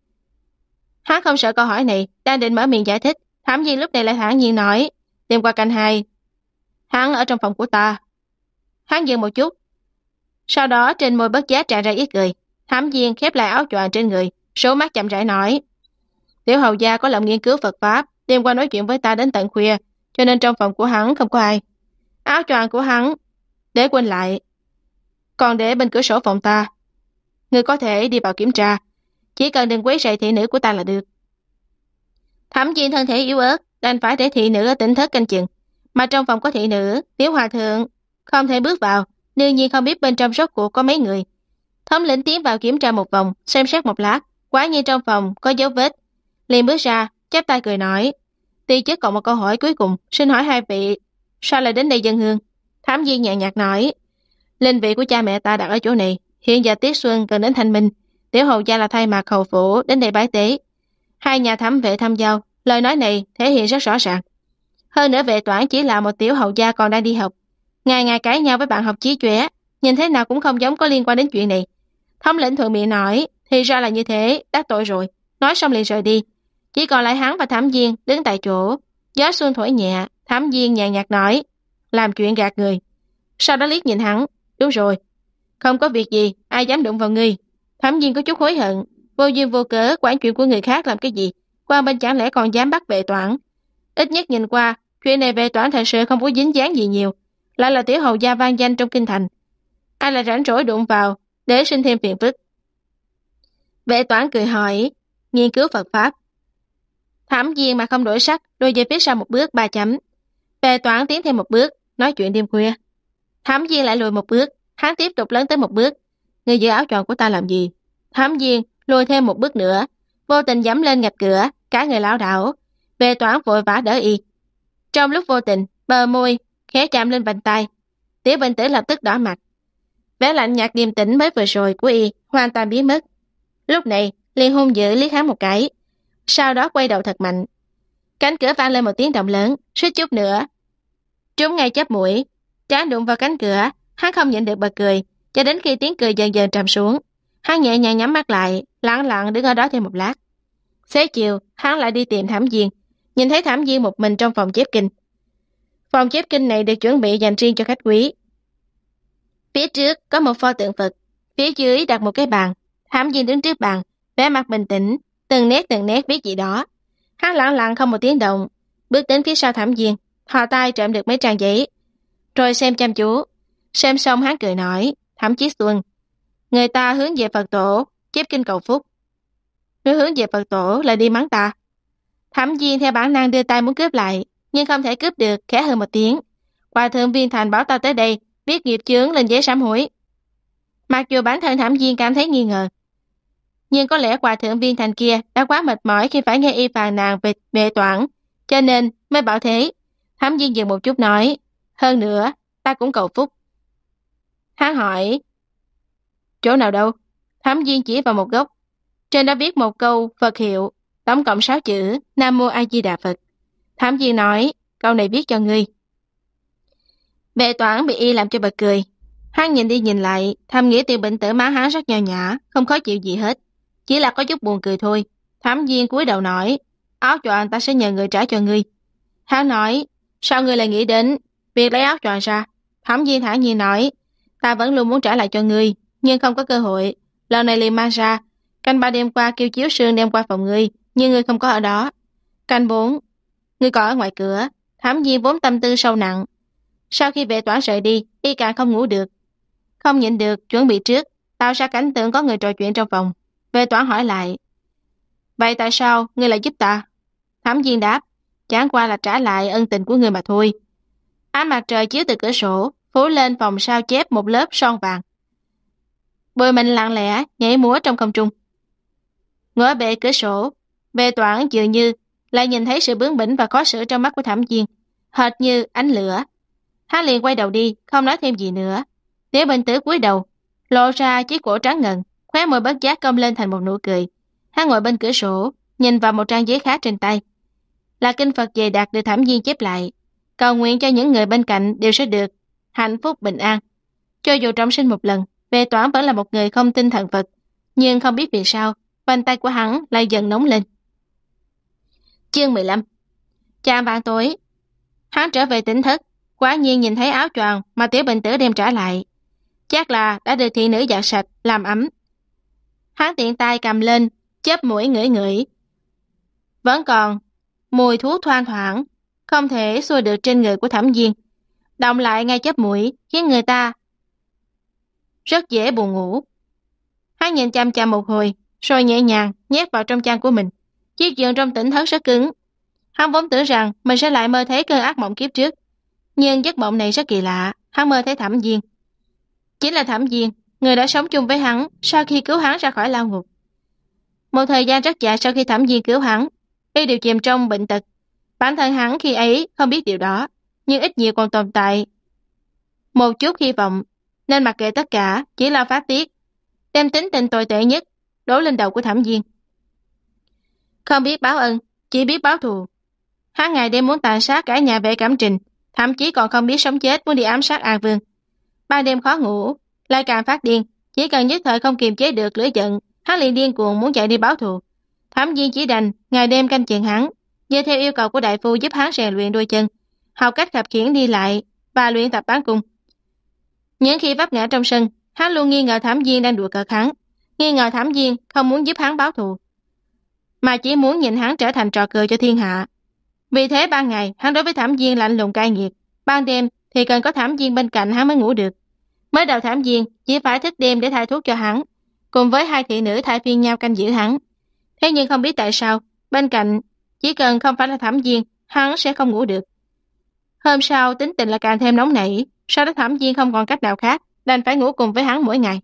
Hắn không sợ câu hỏi này, đang định mở miệng giải thích, Thẩm Viên lúc này lại thản nhiên nói: Đêm qua canh 2, hắn ở trong phòng của ta. Hắn dừng một chút, sau đó trên môi bất giác tràn ra ý cười. Thẩm Viên khép lại áo choàng trên người, số mắt chậm rãi nói: Tiểu hầu gia có lòng nghiên cứu Phật pháp, đêm qua nói chuyện với ta đến tận khuya, cho nên trong phòng của hắn không có ai. Áo choàng của hắn để quên lại, còn để bên cửa sổ phòng ta. Ngươi có thể đi vào kiểm tra, chỉ cần đừng quấy rầy thị nữ của ta là được. Thẩm Viên thân thể yếu ớt, đành phải để thị nữ ở tỉnh thất canh chừng, mà trong phòng có thị nữ, tiểu hòa thượng không thể bước vào, đương nhiên không biết bên trong rốt cuộc có mấy người. Thống lĩnh tiến vào kiểm tra một vòng, xem xét một lát, quả nhiên trong phòng có dấu vết, liền bước ra, chắp tay cười nói: Ti chức còn một câu hỏi cuối cùng, xin hỏi hai vị sao lại đến đây dân hương? Thám Viên nhàn nhạt nói: Linh vị của cha mẹ ta đặt ở chỗ này, hiện giờ tiết xuân cần đến thanh minh, tiểu hầu gia là thay mặt hầu phủ đến đây bái tế. Hai nhà thẩm vệ thăm giao, lời nói này thể hiện rất rõ ràng. Hơn nữa Vệ Toản chỉ là một tiểu hầu gia còn đang đi học, ngày ngày cãi nhau với bạn học chí chóe, nhìn thế nào cũng không giống có liên quan đến chuyện này. Thống lĩnh thuận miệng nói: Thì ra là như thế, đắc tội rồi. Nói xong liền rời đi, chỉ còn lại hắn và Thẩm Viên đứng tại chỗ. Gió xuân thổi nhẹ, Thẩm Viên nhàn nhạt nói: Làm chuyện gạt người. Sau đó liếc nhìn hắn: Đúng rồi, không có việc gì, ai dám đụng vào ngươi. Thẩm Viên có chút hối hận, vô duyên vô cớ quản chuyện của người khác làm cái gì, quan bên chẳng lẽ còn dám bắt Vệ Toản. Ít nhất nhìn qua, chuyện này Vệ Toản thật sự không có dính dáng gì nhiều, lại là tiểu hầu gia vang danh trong kinh thành, ai là rảnh rỗi đụng vào để sinh thêm phiền phức. Vệ Toản cười hỏi: Nghiên cứu Phật pháp? Thẩm Viên mà không đổi sắc, đôi về phía sau một bước 3 chấm. Vệ Toản tiến thêm một bước, nói chuyện đêm khuya. Thẩm Viên lại lùi một bước, hắn tiếp tục lớn tới một bước: Ngươi giữ áo choàng của ta làm gì? Thẩm Viên lùi thêm một bước nữa, vô tình giẫm lên ngạch cửa, cả người lảo đảo. Vệ Toản vội vã đỡ y. Trong lúc vô tình, bờ môi khẽ chạm lên vành tai, Tiểu Bình Tử lập tức đỏ mặt. Vẻ lạnh nhạt điềm tĩnh mới vừa rồi của y hoàn toàn biến mất. Lúc này liền hung dữ liếc hắn một cái, sau đó quay đầu thật mạnh. Cánh cửa vang lên một tiếng động lớn, suýt chút nữa trúng ngay chóp mũi, trán đụng vào cánh cửa, hắn không nhịn được bật cười, cho đến khi tiếng cười dần dần trầm xuống. Hắn nhẹ nhàng nhắm mắt lại, lặng lặng đứng ở đó thêm một lát. Xế chiều, hắn lại đi tìm Thẩm Viên, nhìn thấy Thẩm Viên một mình trong phòng chép kinh. Phòng chép kinh này được chuẩn bị dành riêng cho khách quý. Phía trước có một pho tượng Phật, phía dưới đặt một cái bàn. Thẩm Viên đứng trước bàn, vẻ mặt bình tĩnh, từng nét viết gì đó. Hắn lặng lặng không một tiếng động, bước đến phía sau Thẩm Viên, thò tay trộm được mấy trang giấy, rồi xem chăm chú. Xem xong hắn cười nói, Thẩm Chí Xuân, người ta hướng về Phật tổ, chép kinh cầu phúc. Nếu hướng về Phật tổ lại đi mắng ta. Thẩm Viên theo bản năng đưa tay muốn cướp lại, nhưng không thể cướp được, khẽ hơn một tiếng. Hòa thượng Viên Thành bảo ta tới đây, viết nghiệp chướng lên giấy sám hối. Mặc dù bản thân Thẩm Viên cảm thấy nghi ngờ, nhưng có lẽ Hòa thượng Viên Thành kia đã quá mệt mỏi khi phải nghe y phàn nàn về Vệ Toản, cho nên mới bảo thế. Thẩm Viên dừng một chút nói, hơn nữa, ta cũng cầu phúc. Hắn hỏi, chỗ nào đâu? Thẩm Viên chỉ vào một góc, trên đó viết một câu Phật hiệu, tổng cộng 6 chữ Nam Mô A Di Đà Phật. Thẩm Viên nói, câu này viết cho ngươi. Vệ Toản bị y làm cho bật cười. Hắn nhìn đi nhìn lại, thầm nghĩ Tiêu Bệnh Tử má hắn rất nho nhã, không khó chịu gì hết, chỉ là có chút buồn cười thôi. Thẩm Viên cúi đầu nói, áo choàng ta sẽ nhờ người trả cho ngươi. Hắn nói, sao ngươi lại nghĩ đến việc lấy áo choàng ra? Thẩm Viên thản nhiên nói, ta vẫn luôn muốn trả lại cho ngươi, nhưng không có cơ hội, lần này liền mang ra. Canh 3 đêm qua kêu chiếu sương đem qua phòng ngươi, nhưng ngươi không có ở đó. Canh 4, ngươi còn ở ngoài cửa. Thẩm Viên vốn tâm tư sâu nặng, sau khi Vệ Toản rời đi, y càng không ngủ được, không nhịn được chuẩn bị trước, tạo ra cảnh tượng có người trò chuyện trong phòng. Vệ Toản hỏi lại, vậy tại sao ngươi lại giúp ta? Thẩm Viên đáp, chẳng qua là trả lại ân tình của ngươi mà thôi. Ánh mặt trời chiếu từ cửa sổ phủ lên phòng sao chép một lớp son vàng. Bụi mịn lặng lẽ nhảy múa trong không trung. Ngửa bệ cửa sổ, Vệ Toản dường như lại nhìn thấy sự bướng bỉnh và khó xử trong mắt của Thẩm Viên, hệt như ánh lửa. Hắn liền quay đầu đi, không nói thêm gì nữa. Tiểu Bệnh Tử cúi đầu, lộ ra chiếc cổ trắng ngần, khóe môi bất giác cong lên thành một nụ cười. Hắn ngồi bên cửa sổ, nhìn vào một trang giấy khác trên tay, là kinh Phật dày đặc được Thẩm Viên chép lại, cầu nguyện cho những người bên cạnh đều sẽ được hạnh phúc bình an. Cho dù trọng sinh một lần, Vệ Toản vẫn là một người không tin thần Phật, nhưng không biết vì sao, bàn tay của hắn lại dần nóng lên. Chương 15. Chạng vạng tối, hắn trở về tỉnh thất, quả nhiên nhìn thấy áo choàng mà Tiểu Bệnh Tử đem trả lại, chắc là đã được thị nữ giặt sạch làm ấm. Hắn tiện tay cầm lên, chớp mũi ngửi ngửi, vẫn còn mùi thuốc thoang thoảng, không thể xua được trên người của Thẩm Viên, động lại ngay chớp mũi khiến người ta rất dễ buồn ngủ. Hắn nhìn chăm chăm một hồi, rồi nhẹ nhàng nhét vào trong chăn của mình. Chiếc giường trong tỉnh thất rất cứng. Hắn vốn tưởng rằng mình sẽ lại mơ thấy cơn ác mộng kiếp trước, nhưng giấc mộng này rất kỳ lạ. Hắn mơ thấy Thẩm Viên, chính là Thẩm Viên, người đã sống chung với hắn sau khi cứu hắn ra khỏi lao ngục. Một thời gian rất dài sau khi Thẩm Viên cứu hắn, y đều chìm trong bệnh tật. Bản thân hắn khi ấy không biết điều đó, nhưng ít nhiều còn tồn tại một chút hy vọng, nên mặc kệ tất cả, chỉ lo phát tiết, đem tính tình tồi tệ nhất đổ lên đầu của Thẩm Viên. Không biết báo ân, chỉ biết báo thù. Hắn ngày đêm muốn tàn sát cả nhà Vệ Cẩm Trình, thậm chí còn không biết sống chết muốn đi ám sát An Vương. Ban đêm khó ngủ, lại càng phát điên, chỉ cần nhất thời không kiềm chế được lửa giận, hắn liền điên cuồng muốn chạy đi báo thù. Thẩm Viên chỉ đành ngày đêm canh chừng hắn, dựa theo yêu cầu của đại phu giúp hắn rèn luyện đôi chân, học cách khập khiễng đi lại và luyện tập bắn cung. Những khi vấp ngã trong sân, hắn luôn nghi ngờ Thẩm Viên đang đùa cợt hắn, nghi ngờ Thẩm Viên không muốn giúp hắn báo thù, mà chỉ muốn nhìn hắn trở thành trò cười cho thiên hạ. Vì thế ban ngày hắn đối với Thẩm Viên lạnh lùng cay nghiệt, ban đêm thì cần có Thẩm Viên bên cạnh hắn mới ngủ được. Mới đầu Thẩm Viên chỉ phải thức đêm để thay thuốc cho hắn, cùng với 2 thị nữ thay phiên nhau canh giữ hắn. Thế nhưng không biết tại sao, bên cạnh chỉ cần không phải là Thẩm Viên, hắn sẽ không ngủ được. Hôm sau tính tình lại càng thêm nóng nảy, sau đó Thẩm Viên không còn cách nào khác, đành phải ngủ cùng với hắn mỗi ngày.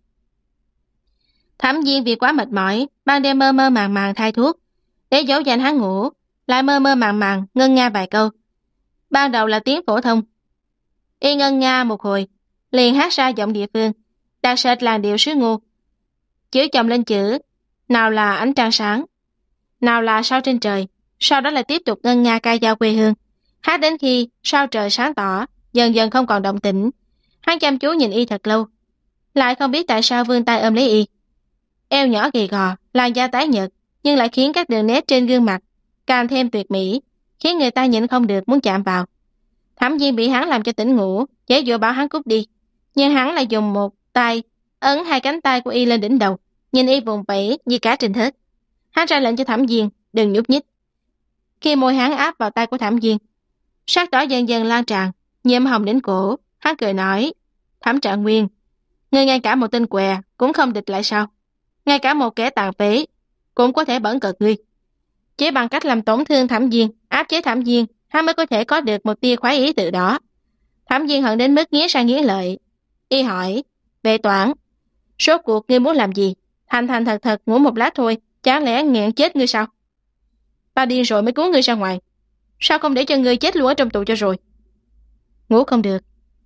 Thẩm Viên vì quá mệt mỏi, ban đêm mơ mơ màng màng thay thuốc, để dỗ dành hắn ngủ, lại mơ mơ màng màng ngân nga vài câu. Ban đầu là tiếng phổ thông, y ngân nga một hồi, liền hát ra giọng địa phương, đặc sệt làn điệu xứ Ngô, chữ chồng lên chữ, nào là ánh trăng sáng. nào là sao trên trời, sau đó lại tiếp tục ngân nga ca dao quê hương. Hát đến khi sao trời sáng tỏ, dần dần không còn động tĩnh. Hắn chăm chú nhìn y thật lâu, lại không biết tại sao vươn tay ôm lấy y. Eo nhỏ gầy gò, làn da tái nhợt, nhưng lại khiến các đường nét trên gương mặt càng thêm tuyệt mỹ, khiến người ta nhịn không được muốn chạm vào. Thẩm Viên bị hắn làm cho tỉnh ngủ, giãy giụa bảo hắn cút đi, nhưng hắn lại dùng một tay ấn hai cánh tay của y lên đỉnh đầu, nhìn y vùng vẫy như cá trên thớt. Hắn ra lệnh cho Thẩm Viên đừng nhúc nhích. Khi môi hắn áp vào tay của Thẩm Viên, sắc đỏ dần dần lan tràn, nhuộm hồng đến cổ. Hắn cười nói: Thẩm Trạng Nguyên, ngươi ngay cả một tên què cũng không địch lại sao? Ngay cả một kẻ tàn phế cũng có thể bẩn cợt ngươi. Chỉ bằng cách làm tổn thương Thẩm Viên, áp chế Thẩm Viên, hắn mới có thể có được một tia khoái ý từ đó. Thẩm Viên hận đến mức nghiến răng nghiến lợi. Y hỏi: Vệ Toản, rốt cuộc ngươi muốn làm gì? Thành thành thật thật ngủ một lát thôi, chẳng lẽ nghẹn chết ngươi sao? Ta điên rồi mới cứu ngươi ra ngoài, sao không để cho ngươi chết luôn ở trong tù cho rồi? Ngủ không được.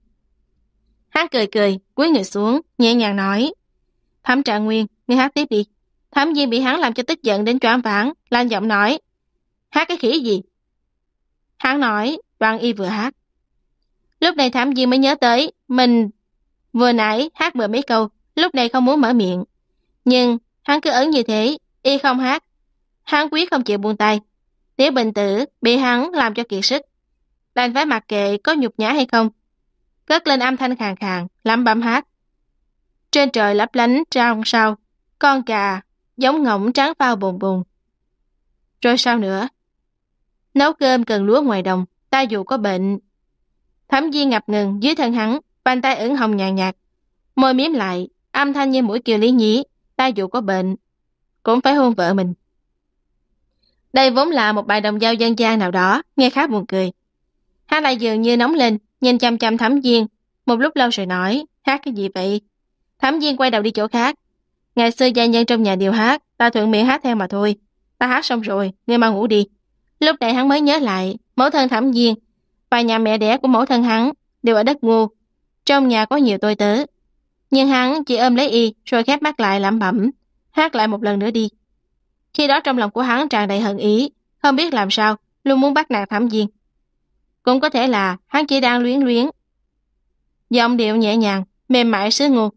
Hắn cười cười, cúi người xuống, nhẹ nhàng nói: Thẩm Trạng Nguyên, ngươi hát tiếp đi. Thẩm Viên bị hắn làm cho tức giận đến choáng váng, lan giọng nói: Hát cái khỉ gì? Hắn nói, đoạn y vừa hát. Lúc này Thẩm Viên mới nhớ tới mình vừa nãy hát bừa mấy câu, lúc này không muốn mở miệng. Nhưng hắn cứ ấn như thế, y không hát. Hắn quyết không chịu buông tay. Tiểu Bình Tử bị hắn làm cho kiệt sức, đành phải mặc kệ có nhục nhã hay không, cất lên âm thanh khàn khàn, lẩm bẩm hát: Trên trời lấp lánh trăng sao, con cà giống ngỗng trắng phao bùn bùn. Rồi sao nữa? Nấu cơm cần lúa ngoài đồng, ta dù có bệnh. Thẩm Viên ngập ngừng dưới thân hắn, bàn tay ửng hồng nhàn nhạt, môi miếm lại, âm thanh như mũi kêu lý nhí: Ta dù có bệnh cũng phải hôn vợ mình. Đây vốn là một bài đồng dao dân gian nào đó, nghe khá buồn cười. Hắn lại dường như nóng lên, nhìn chăm chăm Thẩm Viên, một lúc lâu rồi nói: Hát cái gì vậy? Thẩm Viên quay đầu đi chỗ khác. Ngày xưa gia nhân trong nhà đều hát, ta thuận miệng hát theo mà thôi. Ta hát xong rồi, ngươi mau ngủ đi. Lúc này hắn mới nhớ lại, mẫu thân Thẩm Viên và nhà mẹ đẻ của mẫu thân hắn đều ở đất Ngô. Trong nhà có nhiều tôi tớ, nhưng hắn chỉ ôm lấy y rồi khép mắt lại lẩm bẩm: Hát lại một lần nữa đi. Khi đó trong lòng của hắn tràn đầy hận ý, không biết làm sao, luôn muốn bắt nạt Thẩm Viên. Cũng có thể là hắn chỉ đang luyến luyến. Giọng điệu nhẹ nhàng, mềm mại sứ ngôn.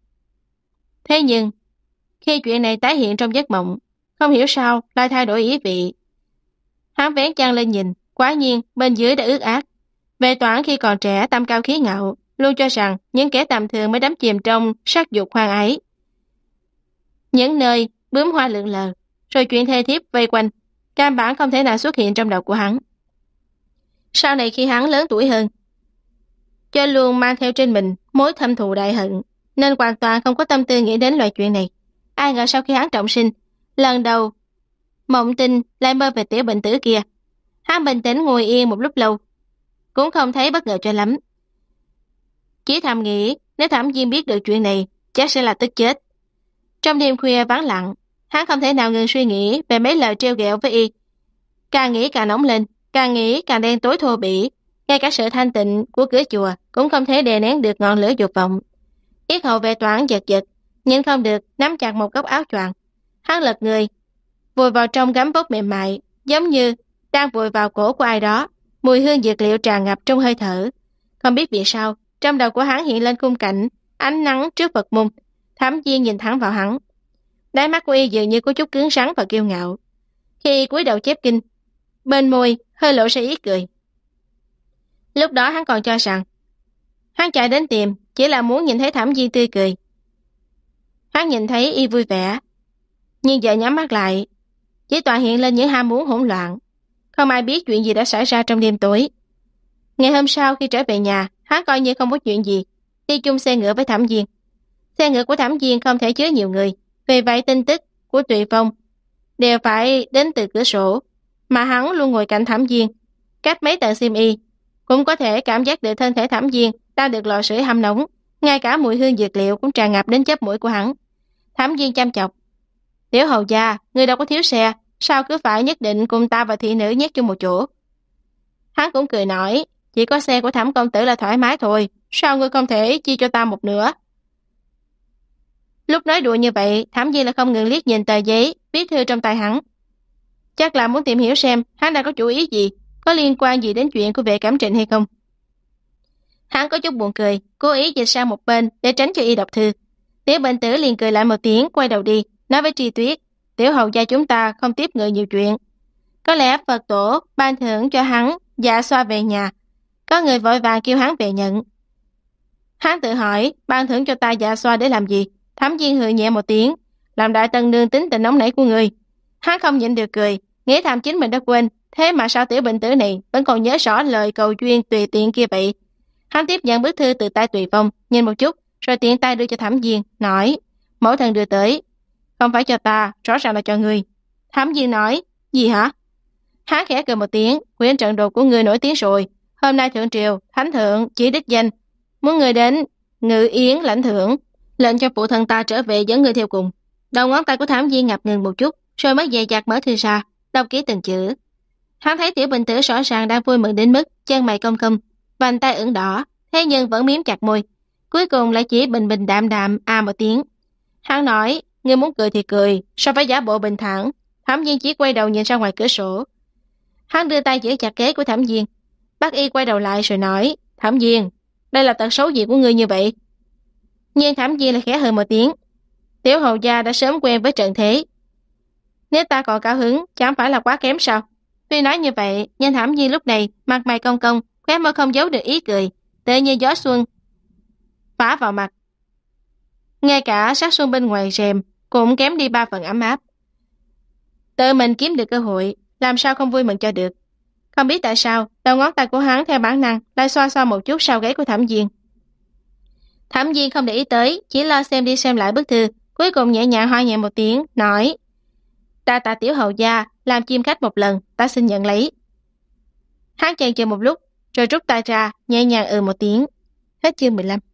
Thế nhưng, khi chuyện này tái hiện trong giấc mộng, không hiểu sao lại thay đổi ý vị. Hắn vén chăn lên nhìn, quả nhiên bên dưới đã ướt át. Vệ Toản khi còn trẻ tâm cao khí ngạo, luôn cho rằng những kẻ tầm thường mới đắm chìm trong sắc dục hoang ái. Những nơi bướm hoa lượn lờ, rồi chuyện thê thiếp vây quanh, căn bản không thể nào xuất hiện trong đầu của hắn. Sau này khi hắn lớn tuổi hơn, cho luôn mang theo trên mình mối thâm thù đại hận, nên hoàn toàn không có tâm tư nghĩ đến loại chuyện này. Ai ngờ sau khi hắn trọng sinh, lần đầu mộng tinh lại mơ về Tiểu Bình Tử kia. Hắn bình tĩnh ngồi yên một lúc lâu, cũng không thấy bất ngờ cho lắm. Chỉ thầm nghĩ nếu Thẩm Viên biết được chuyện này, chắc sẽ là tức chết. Trong đêm khuya vắng lặng, hắn không thể nào ngừng suy nghĩ về mấy lời trêu ghẹo với y. Càng nghĩ càng nóng lên, càng nghĩ càng đen tối thô bỉ. Ngay cả sự thanh tịnh của cửa chùa cũng không thể đè nén được ngọn lửa dục vọng. Yết hầu Vệ Toản giật giật, nhưng không được nắm chặt một góc áo choàng. Hắn lật người, vùi vào trong gấm vóc mềm mại, giống như đang vùi vào cổ của ai đó. Mùi hương dược liệu tràn ngập trong hơi thở. Không biết vì sao, trong đầu của hắn hiện lên khung cảnh ánh nắng trước Phật môn. Thẩm Viên nhìn thẳng vào hắn. Đáy mắt của y dường như có chút cứng rắn và kiêu ngạo. Khi cúi đầu chép kinh, bên môi hơi lộ ra ý cười. Lúc đó hắn còn cho rằng hắn chạy đến tìm chỉ là muốn nhìn thấy Thẩm Viên tươi cười. Hắn nhìn thấy y vui vẻ, nhưng giờ nhắm mắt lại, chỉ toàn hiện lên những ham muốn hỗn loạn. Không ai biết chuyện gì đã xảy ra trong đêm tối. Ngày hôm sau khi trở về nhà, hắn coi như không có chuyện gì, đi chung xe ngựa với Thẩm Viên. Xe ngựa của Thẩm Viên không thể chứa nhiều người, vì vậy tin tức của Tùy Phong đều phải đến từ cửa sổ, mà hắn luôn ngồi cạnh Thẩm Viên, cách mấy tầng xiêm y, cũng có thể cảm giác được thân thể Thẩm Viên đang được lò sưởi hâm nóng, ngay cả mùi hương dược liệu cũng tràn ngập đến chóp mũi của hắn. Thẩm Viên chăm chọc: Tiểu hầu gia, ngươi đâu có thiếu xe, sao cứ phải nhất định cùng ta và thị nữ nhét chung một chỗ? Hắn cũng cười nói: Chỉ có xe của Thẩm công tử là thoải mái thôi, sao ngươi không thể chia cho ta một nửa? Lúc nói đùa như vậy, Thẩm Viên lại không ngừng liếc nhìn tờ giấy viết thư trong tay hắn. Chắc là muốn tìm hiểu xem hắn đã có chủ ý gì, có liên quan gì đến chuyện của vệ Cẩm Trịnh hay không. Hắn có chút buồn cười, cố ý dịch sang một bên để tránh cho y đọc thư. Tiểu Bệnh Tử liền cười lại một tiếng, quay đầu đi, nói với Tri Tuyết, tiểu hầu gia chúng ta không tiếp người nhiều chuyện. Có lẽ Phật tổ ban thưởng cho hắn dạ xoa về nhà, có người vội vàng kêu hắn về nhận. Hắn tự hỏi, ban thưởng cho ta dạ xoa để làm gì? Thẩm Viên hừ nhẹ một tiếng, làm đại tân nương tính tình nóng nảy của người. Hắn không nhịn được cười, nghĩ thầm chính mình đã quên, thế mà sao Tiểu Bệnh Tử này vẫn còn nhớ rõ lời cầu duyên tùy tiện kia vậy. Hắn tiếp nhận bức thư từ tay Tùy Phong, nhìn một chút, rồi tiện tay đưa cho Thẩm Viên, nói, mẫu thân đưa tới. Không phải cho ta, rõ ràng là cho người. Thẩm Viên nói, gì hả? Hắn khẽ cười một tiếng, quyển trận đồ của người nổi tiếng rồi. Hôm nay thượng triều, thánh thượng chỉ đích danh, muốn người đến Ngự Yến lãnh thưởng, lệnh cho phụ thân ta trở về dẫn người theo cùng. Đầu ngón tay của Thẩm Viên ngập ngừng một chút, rồi mới dè dặt mở thư ra, đọc kỹ từng chữ. Hắn thấy Tiểu Bình Tử rõ ràng đang vui mừng đến mức chân mày cong cong, vành tay ửng đỏ, thế nhưng vẫn miếm chặt môi. Cuối cùng lại chỉ bình bình đạm đạm một tiếng. Hắn nói, ngươi muốn cười thì cười, sao phải giả bộ bình thản? Thẩm Viên chỉ quay đầu nhìn ra ngoài cửa sổ. Hắn đưa tay giữ chặt ghế của Thẩm Viên. Bác y quay đầu lại rồi nói, Thẩm Viên, đây là tật xấu gì của ngươi như vậy? Nhưng Thẩm Viên lại khẽ hừ một tiếng. Tiểu hầu gia đã sớm quen với trận thế. Nếu ta còn cao hứng, chẳng phải là quá kém sao? Tuy nói như vậy, nhưng Thẩm Viên lúc này mặt mày cong cong, khóe môi không giấu được ý cười, tựa như gió xuân phả vào mặt. Ngay cả sắc xuân bên ngoài rèm cũng kém đi 3 phần ấm áp. Tự mình kiếm được cơ hội, làm sao không vui mừng cho được. Không biết tại sao, đầu ngón tay của hắn theo bản năng lại xoa xoa một chút sau gáy của Thẩm Viên. Thẩm Viên không để ý tới, chỉ lo xem đi xem lại bức thư, cuối cùng nhẹ nhàng ho nhẹ một tiếng, nói: "Ta tạ tiểu hầu gia, làm chiêm khách một lần, ta xin nhận lấy." Hắn chần chừ một lúc, rồi rút tay ra, nhẹ nhàng một tiếng. Hết chương 15.